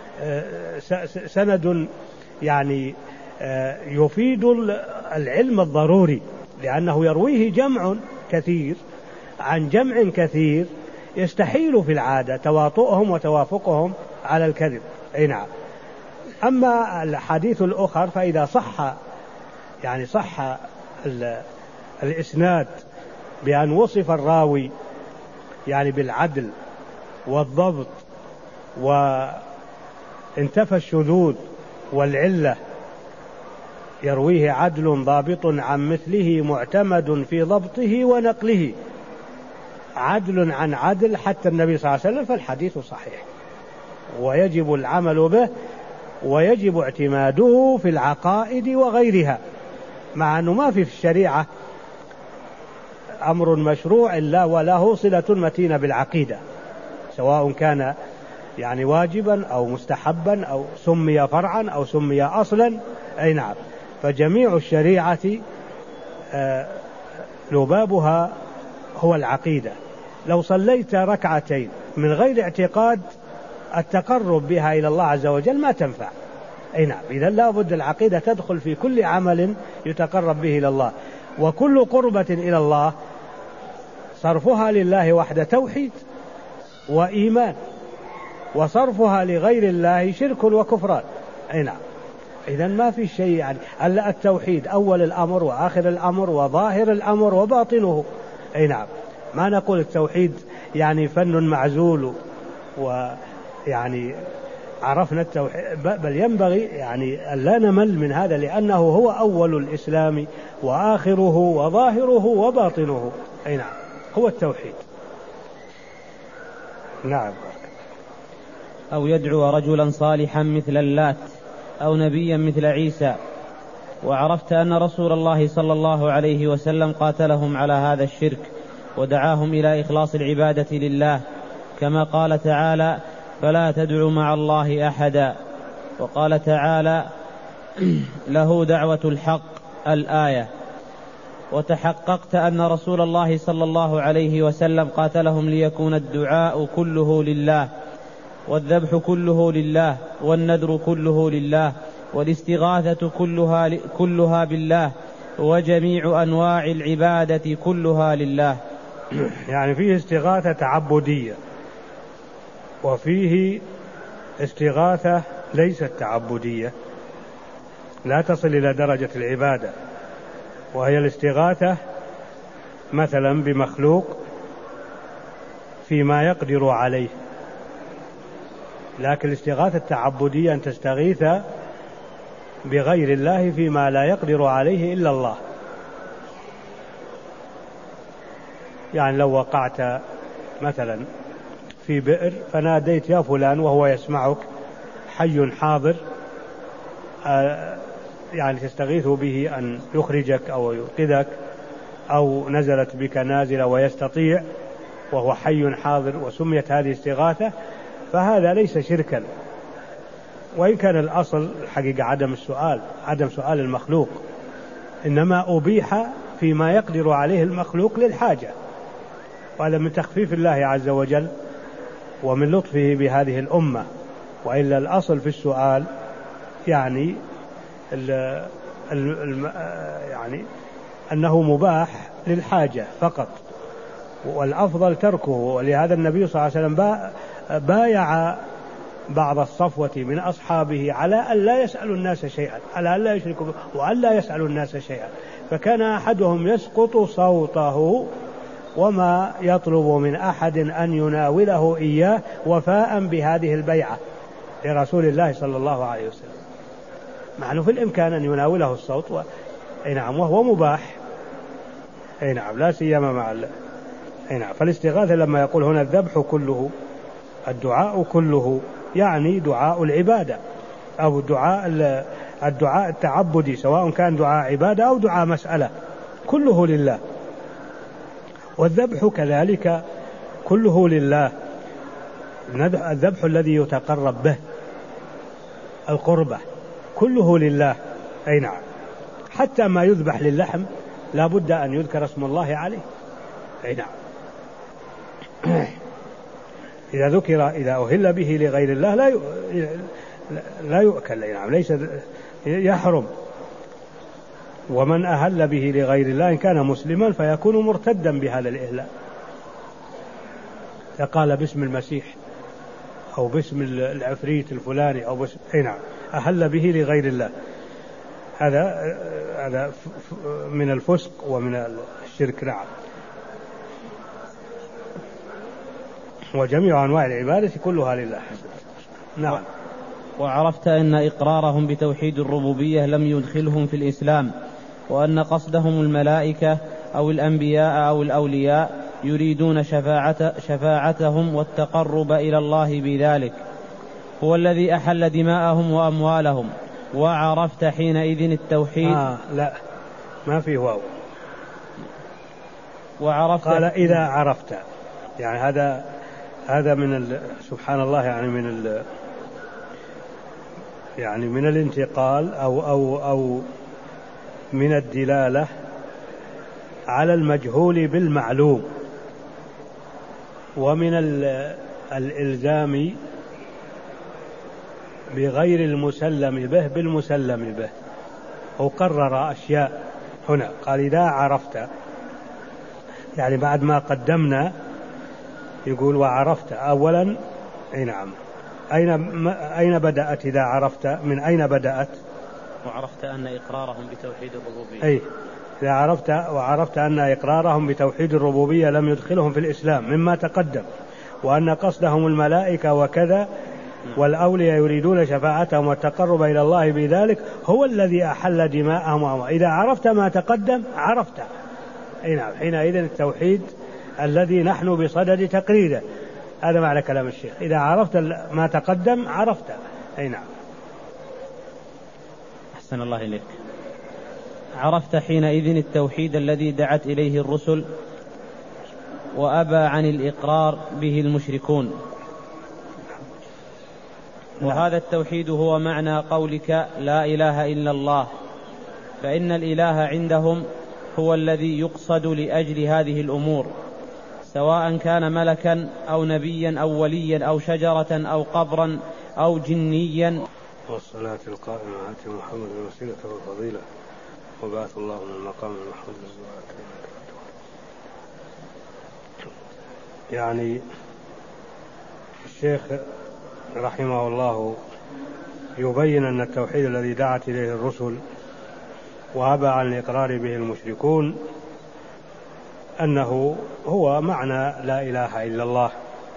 سند يعني يفيد العلم الضروري، لأنه يرويه جمع كثير عن جمع كثير، يستحيل في العادة تواطؤهم وتوافقهم على الكذب، أي نعم. أما الحديث الأخر فإذا صح، يعني صح الإسناد بأن وصف الراوي يعني بالعدل والضبط وانتفى الشذوذ والعلة، يرويه عدل ضابط عن مثله معتمد في ضبطه ونقله، عدل عن عدل حتى النبي صلى الله عليه وسلم، فالحديث صحيح ويجب العمل به ويجب اعتماده في العقائد وغيرها، مع أنه ما في في الشريعة أمر مشروع إلا وله صلة متينة بالعقيدة، سواء كان يعني واجبا أو مستحبا أو سمي فرعا أو سمي أصلا، أي نعم. فجميع الشريعة لبابها هو العقيدة. لو صليت ركعتين من غير اعتقاد التقرب بها إلى الله عز وجل ما تنفع، أي نعم. إذا لا بد العقيدة تدخل في كل عمل يتقرب به إلى الله، وكل قربة إلى الله صرفها لله وحده توحيد وإيمان، وصرفها لغير الله شرك وكفران، أي نعم. إذن ما في شيء يعني ألا التوحيد أول الأمر وآخر الأمر وظاهر الأمر وباطنه، أي نعم. ما نقول التوحيد يعني فن معزول ويعني عرفنا التوحيد، بل ينبغي يعني ألا نمل من هذا، لأنه هو أول الإسلام وآخره وظاهره وباطنه، أي نعم، هو التوحيد. نعم. أو يدعو رجلا صالحا مثل اللات أو نبيا مثل عيسى، وعرفت أن رسول الله صلى الله عليه وسلم قاتلهم على هذا الشرك ودعاهم إلى إخلاص العبادة لله، كما قال تعالى: فلا تدع مع الله أحدا. وقال تعالى: له دعوة الحق، الآية. وتحققت أن رسول الله صلى الله عليه وسلم قاتلهم ليكون الدعاء كله لله، والذبح كله لله، والنذر كله لله، والاستغاثة كلها, كلها بالله، وجميع أنواع العبادة كلها لله. يعني فيه استغاثة تعبدية، وفيه استغاثة ليست تعبدية، لا تصل إلى درجة العبادة، وهي الاستغاثة مثلا بمخلوق فيما يقدر عليه. لكن الاستغاثة التعبدية أن تستغيث بغير الله فيما لا يقدر عليه إلا الله. يعني لو وقعت مثلا في بئر فناديت يا فلان وهو يسمعك حي حاضر، يعني تستغيث به أن يخرجك أو ينقذك، أو نزلت بك نازلة ويستطيع وهو حي حاضر وسميت هذه استغاثة، فهذا ليس شركا، وإن كان الأصل الحقيقة عدم السؤال، عدم سؤال المخلوق، إنما أبيح فيما يقدر عليه المخلوق للحاجة، وهذا من تخفيف الله عز وجل ومن لطفه بهذه الأمة. وإلا الأصل في السؤال يعني ال ال يعني أنه مباح للحاجة فقط، والأفضل تركه. ولهذا النبي صلى الله عليه وسلم بايع بعض الصفوة من أصحابه على أن لا يسألوا الناس شيئا، على أن لا يشركوا وأن لا يسألوا الناس شيئا، فكان أحدهم يسقط صوته وما يطلب من أحد أن يناوله إياه وفاء بهذه البيعة لرسول الله صلى الله عليه وسلم، مع أنه في الإمكان أن يناوله الصوت و... أي نعم، وهو مباح، أي نعم، لا سيما مع الله. أي نعم. فالاستغاثة لما يقول هنا الذبح كله، الدعاء كله، يعني دعاء العبادة أو الدعاء الدعاء التعبدي، سواء كان دعاء عبادة أو دعاء مسألة، كله لله. والذبح كذلك كله لله، الذبح الذي يتقرب به، القربة، كله لله. أي نعم، حتى ما يذبح للحم لا بد أن يذكر اسم الله عليه. أي نعم. إذا ذكر، إذا أهل به لغير الله لا لا يؤكل. أي نعم، ليس يحرم. ومن أهل به لغير الله إن كان مسلما فيكون مرتدا بهذا الإهلاء، فقال باسم المسيح أو باسم العفريت الفلاني أو باسم، أي نعم، أهل به لغير الله، هذا هذا من الفسق ومن الشرك. نعم. وجميع أنواع العبادة كلها لله. نعم. وعرفت أن إقرارهم بتوحيد الربوبية لم يدخلهم في الإسلام، وأن قصدهم الملائكة أو الأنبياء أو الأولياء يريدون شفاعة شفاعتهم والتقرب إلى الله بذلك، هو الذي أحل دماءهم وأموالهم. وعرفت حينئذ التوحيد. آه لا، ما فيه واو. وعرفت قال إذا عرفت، يعني هذا هذا من ال... سبحان الله، يعني من ال... يعني من الانتقال أو أو أو من الدلالة على المجهول بالمعلوم، ومن ال... الإلزام بغير المسلم به بالمسلم به. هو قرر أشياء هنا، قال إذا عرفت، يعني بعد ما قدمنا يقول وعرفت أولا. أي نعم. أين أين بدأت إذا عرفت؟ من أين بدأت؟ وعرفت أن إقرارهم بتوحيد الربوبية. أي إذا عرفت وعرفت أن إقرارهم بتوحيد الربوبية لم يدخلهم في الإسلام مما تقدم، وأن قصدهم الملائكة وكذا والأولياء يريدون شفاعتهم والتقرب إلى الله بذلك، هو الذي أحل دماءهم. إذا عرفت ما تقدم عرفت. أي نعم، حينئذ التوحيد الذي نحن بصدد تقريره، هذا معنى كلام الشيخ، إذا عرفت ما تقدم عرفت. أي نعم. أحسن الله إليك. عرفت حينئذ التوحيد الذي دعت إليه الرسل وأبى عن الإقرار به المشركون. وهذا التوحيد هو معنى قولك لا إله إلا الله، فإن الإله عندهم هو الذي يقصد لأجل هذه الأمور، سواء كان ملكا أو نبيا أو وليا أو شجرة أو قبرا أو جنيا. والصلاة القائمة آت محمد الوسيلة والفضيلة وبعث الله من المقام المحمود. يعني الشيخ رحمه الله يبين أن التوحيد الذي دعت إليه الرسل وأبى عن الإقرار به المشركون أنه هو معنى لا إله إلا الله،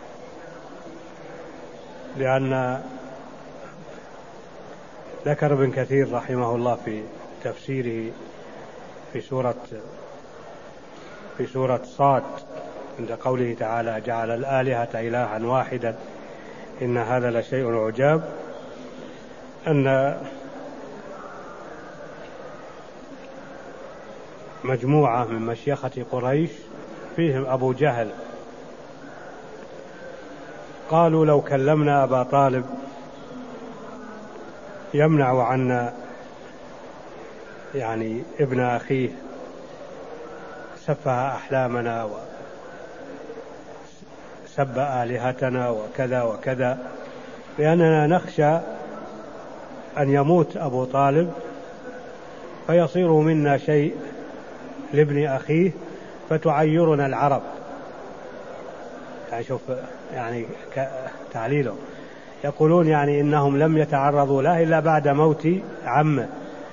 لأن ذكر ابن كثير رحمه الله في تفسيره في سورة في سورة صاد عند قوله تعالى جعل الآلهة إلها واحدا إن هذا لشيء عجاب، أن مجموعة من مشيخة قريش فيهم أبو جهل قالوا لو كلمنا أبا طالب يمنع عنا يعني ابن أخيه سفه أحلامنا وسب آلهتنا وكذا وكذا، لأننا نخشى أن يموت أبو طالب فيصير منا شيء لابن أخيه فتعيرنا العرب. يعني شوف يعني تعليله، يقولون يعني إنهم لم يتعرضوا له إلا بعد موت عمه،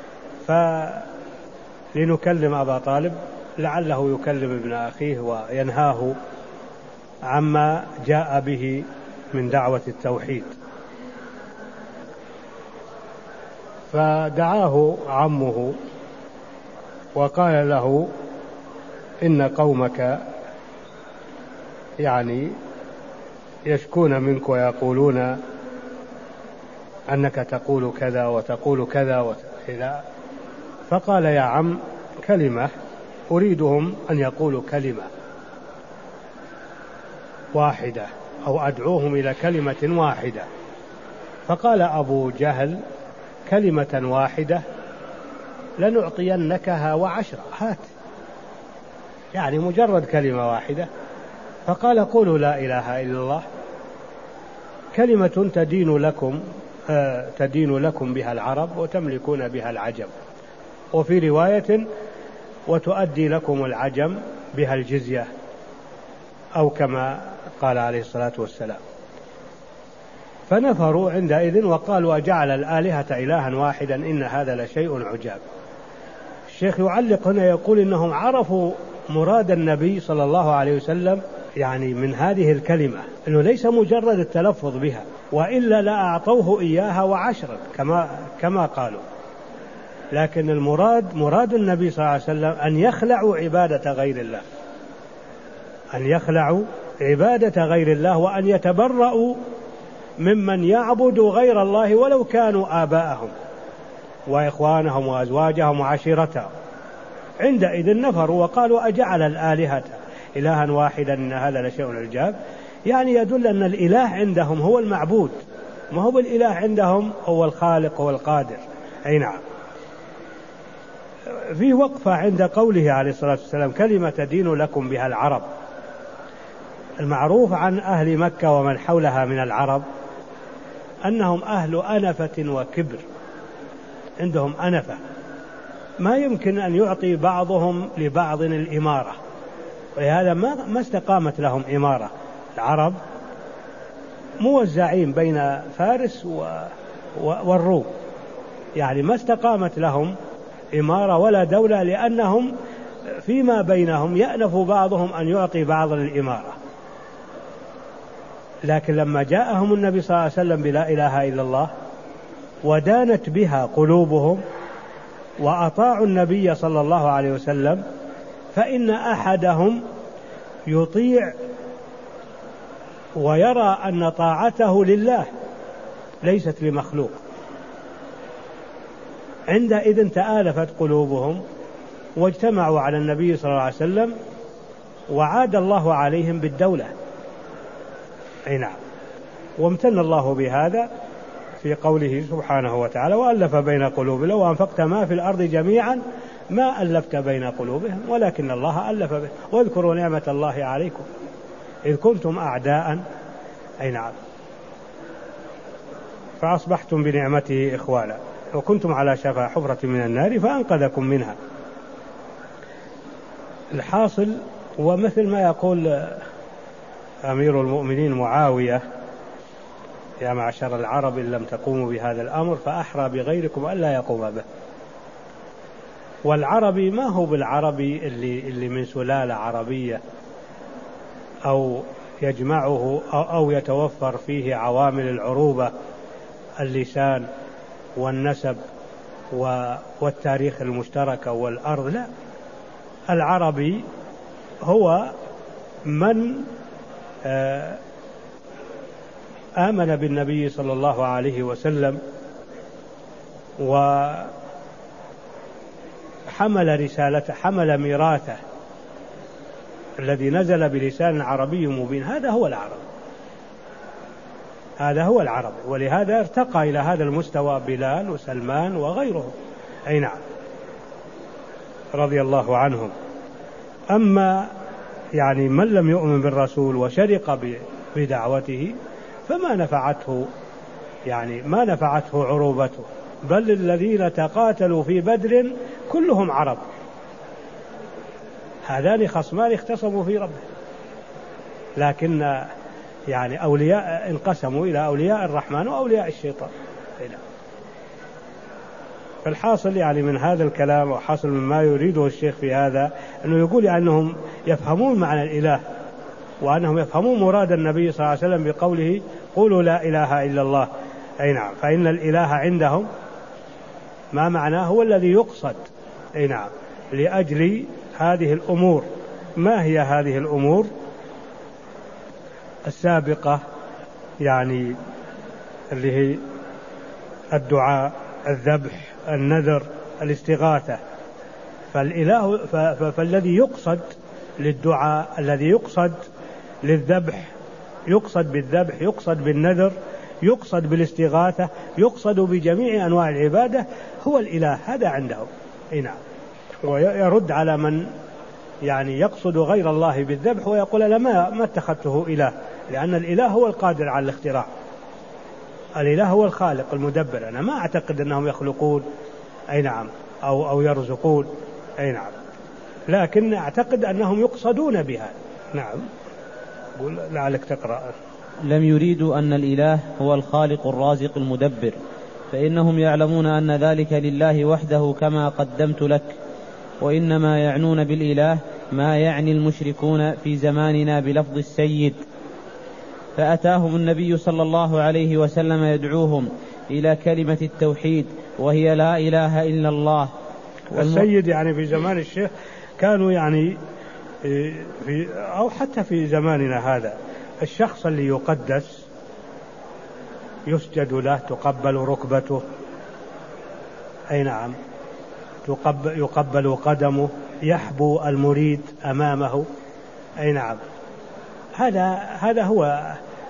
فلنكلم أبا طالب لعله يكلم ابن أخيه وينهاه عما جاء به من دعوة التوحيد. فدعاه عمه وقال له إن قومك يعني يشكون منك ويقولون أنك تقول كذا وتقول كذا وكذا. فقال يا عم كلمة أريدهم أن يقولوا كلمة واحدة أو أدعوهم إلى كلمة واحدة. فقال أبو جهل كلمة واحدة لنعطينكها وعشرة، هات يعني مجرد كلمة واحدة. فقال قولوا لا إله إلا الله كلمة تدين لكم آه تدين لكم بها العرب وتملكون بها العجم، وفي رواية وتؤدي لكم العجم بها الجزية، أو كما قال عليه الصلاة والسلام. فنفروا عندئذ وقالوا أجعل الآلهة إلها واحدا إن هذا لشيء عجاب. الشيخ يعلق هنا يقول إنهم عرفوا مراد النبي صلى الله عليه وسلم يعني من هذه الكلمة، أنه ليس مجرد التلفظ بها، وإلا لا أعطوه إياها وعشرا كما, كما قالوا، لكن المراد مراد النبي صلى الله عليه وسلم أن يخلعوا عبادة غير الله، أن يخلعوا عبادة غير الله وأن يتبرؤوا ممن يعبد غير الله ولو كانوا آباءهم وإخوانهم وأزواجهم وعشيرتهم. عندئذ نفروا وقالوا أجعل الآلهة إلها واحدا إن هذا لشيء عجاب، يعني يدل أن الإله عندهم هو المعبود، ما هو الإله عندهم هو الخالق والقادر. أي نعم. في وقفة عند قوله عليه الصلاة والسلام كلمة تدين لكم بها العرب. المعروف عن أهل مكة ومن حولها من العرب أنهم أهل أنفة وكبر، عندهم أنفة، ما يمكن أن يعطي بعضهم لبعض الإمارة، ولهذا ما استقامت لهم إمارة. العرب موزعين بين فارس والروم، يعني ما استقامت لهم إمارة ولا دولة، لأنهم فيما بينهم يأنف بعضهم أن يعطي بعض الإمارة. لكن لما جاءهم النبي صلى الله عليه وسلم بلا إله إلا الله ودانت بها قلوبهم وأطاعوا النبي صلى الله عليه وسلم، فإن أحدهم يطيع ويرى أن طاعته لله ليست لمخلوق. عندئذ تآلفت قلوبهم واجتمعوا على النبي صلى الله عليه وسلم وعاد الله عليهم بالدولة. أي نعم. وامتن الله بهذا في قوله سبحانه وتعالى وألف بين قلوبهم لو أنفقت ما في الأرض جميعا ما ألفت بين قلوبهم ولكن الله ألف بهم واذكروا نعمة الله عليكم إذ كنتم أعداء. أي نعم. فأصبحتم بنعمته إخوانا وكنتم على شفا حفرة من النار فأنقذكم منها. الحاصل ومثل ما يقول أمير المؤمنين معاوية يا معشر العرب إن لم تقوموا بهذا الأمر فأحرى بغيركم ألا يقوم به. والعربي ما هو بالعربي اللي, اللي من سلالة عربية أو يجمعه أو, أو يتوفر فيه عوامل العروبة اللسان والنسب والتاريخ المشترك والأرض. لا، العربي هو من آمن بالنبي صلى الله عليه وسلم وحمل رسالته حمل ميراثه الذي نزل بلسان عربي مبين. هذا هو العرب هذا هو العرب ولهذا ارتقى إلى هذا المستوى بلال وسلمان وغيرهم. أي نعم رضي الله عنهم. أما يعني من لم يؤمن بالرسول وشرق بدعوته فما نفعته يعني ما نفعته عروبته بل الذين تقاتلوا في بدر كلهم عرب. هذان خصمان اختصموا في ربه لكن يعني أولياء انقسموا إلى أولياء الرحمن وأولياء الشيطان. فالحاصل يعني من هذا الكلام وحاصل مما يريده الشيخ في هذا أنه يقول أنهم يفهمون معنى الإله وأنهم يفهمون مراد النبي صلى الله عليه وسلم بقوله قولوا لا إله إلا الله. أي نعم. فإن الإله عندهم ما معناه هو الذي يقصد. أي نعم. لأجل هذه الأمور. ما هي هذه الأمور السابقة يعني اللي هي الدعاء الذبح النذر الاستغاثة. فالإله فالذي يقصد للدعاء الذي يقصد للذبح يقصد بالذبح يقصد بالنذر يقصد بالاستغاثة يقصد بجميع أنواع العبادة هو الإله. هذا عندهم. أي نعم. ويرد على من يعني يقصد غير الله بالذبح ويقول أنا ما ما اتخذته إله لأن الإله هو القادر على الاختراع. الإله هو الخالق المدبر. أنا ما أعتقد أنهم يخلقون أي نعم أو أو يرزقون. أي نعم. لكن أعتقد أنهم يقصدون بها. نعم. قول لعلك تقرأ. لم يريدوا أن الإله هو الخالق الرازق المدبر فإنهم يعلمون أن ذلك لله وحده كما قدمت لك وإنما يعنون بالإله ما يعني المشركون في زماننا بلفظ السيد. فأتاهم النبي صلى الله عليه وسلم يدعوهم إلى كلمة التوحيد وهي لا إله إلا الله. السيد يعني في زمان الشيخ كانوا يعني في أو حتى في زماننا هذا الشخص اللي يقدس يسجد له تقبل ركبته. أي نعم. تقبل يقبل قدمه يحبو المريد أمامه. أي نعم. هذا هذا هو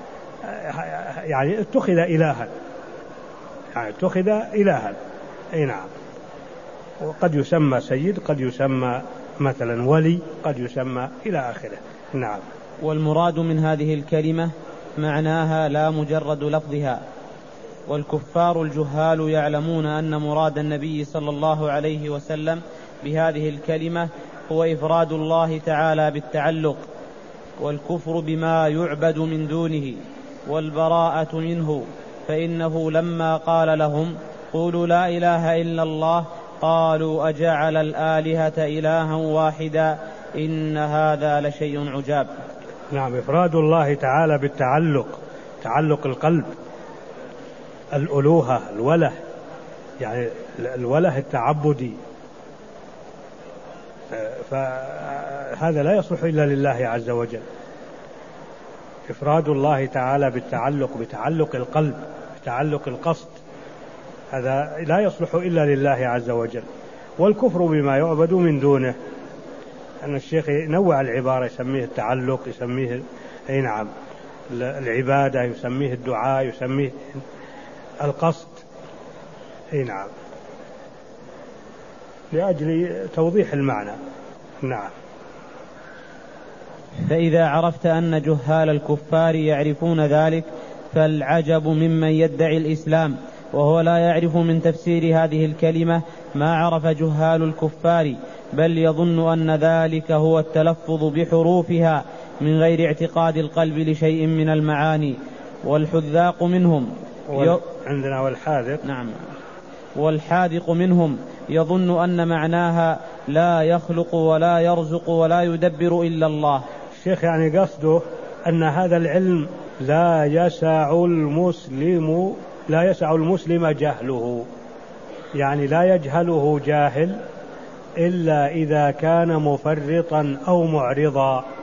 يعني اتخذ إلها يعني اتخذ إلها. أي نعم. وقد يسمى سيد قد يسمى مثلا ولي قد يسمى إلى آخره. نعم. والمراد من هذه الكلمة معناها لا مجرد لفظها. والكفار الجهال يعلمون أن مراد النبي صلى الله عليه وسلم بهذه الكلمة هو إفراد الله تعالى بالتعلق والكفر بما يعبد من دونه والبراءة منه. فإنه لما قال لهم قولوا لا إله إلا الله قالوا أجعل الآلهة إلها واحدا إن هذا لشيء عجاب. نعم. إفراد الله تعالى بالتعلق تعلق القلب الألوهة الوله يعني الوله التعبدي. فهذا لا يصلح إلا لله عز وجل. إفراد الله تعالى بالتعلق بتعلق القلب بتعلق القصد هذا لا يصلح إلا لله عز وجل. والكفر بما يعبد من دونه. أن الشيخ ينوع العبارة، يسميه التعلق، يسميه أي نعم العبادة، يسميه الدعاء، يسميه القصد، أي نعم، لأجل توضيح المعنى. نعم. فإذا عرفت أن جهال الكفار يعرفون ذلك فالعجب ممن يدعي الإسلام وهو لا يعرف من تفسير هذه الكلمة ما عرف جهال الكفار، بل يظن أن ذلك هو التلفظ بحروفها من غير اعتقاد القلب لشيء من المعاني. والحذاق منهم وال... عندنا والحاذق. نعم. والحاذق منهم يظن أن معناها لا يخلق ولا يرزق ولا يدبر إلا الله. الشيخ يعني قصده أن هذا العلم لا يسع المسلم لا يسع المسلم جهله، يعني لا يجهله جاهل إلا إذا كان مفرطا أو معرضا،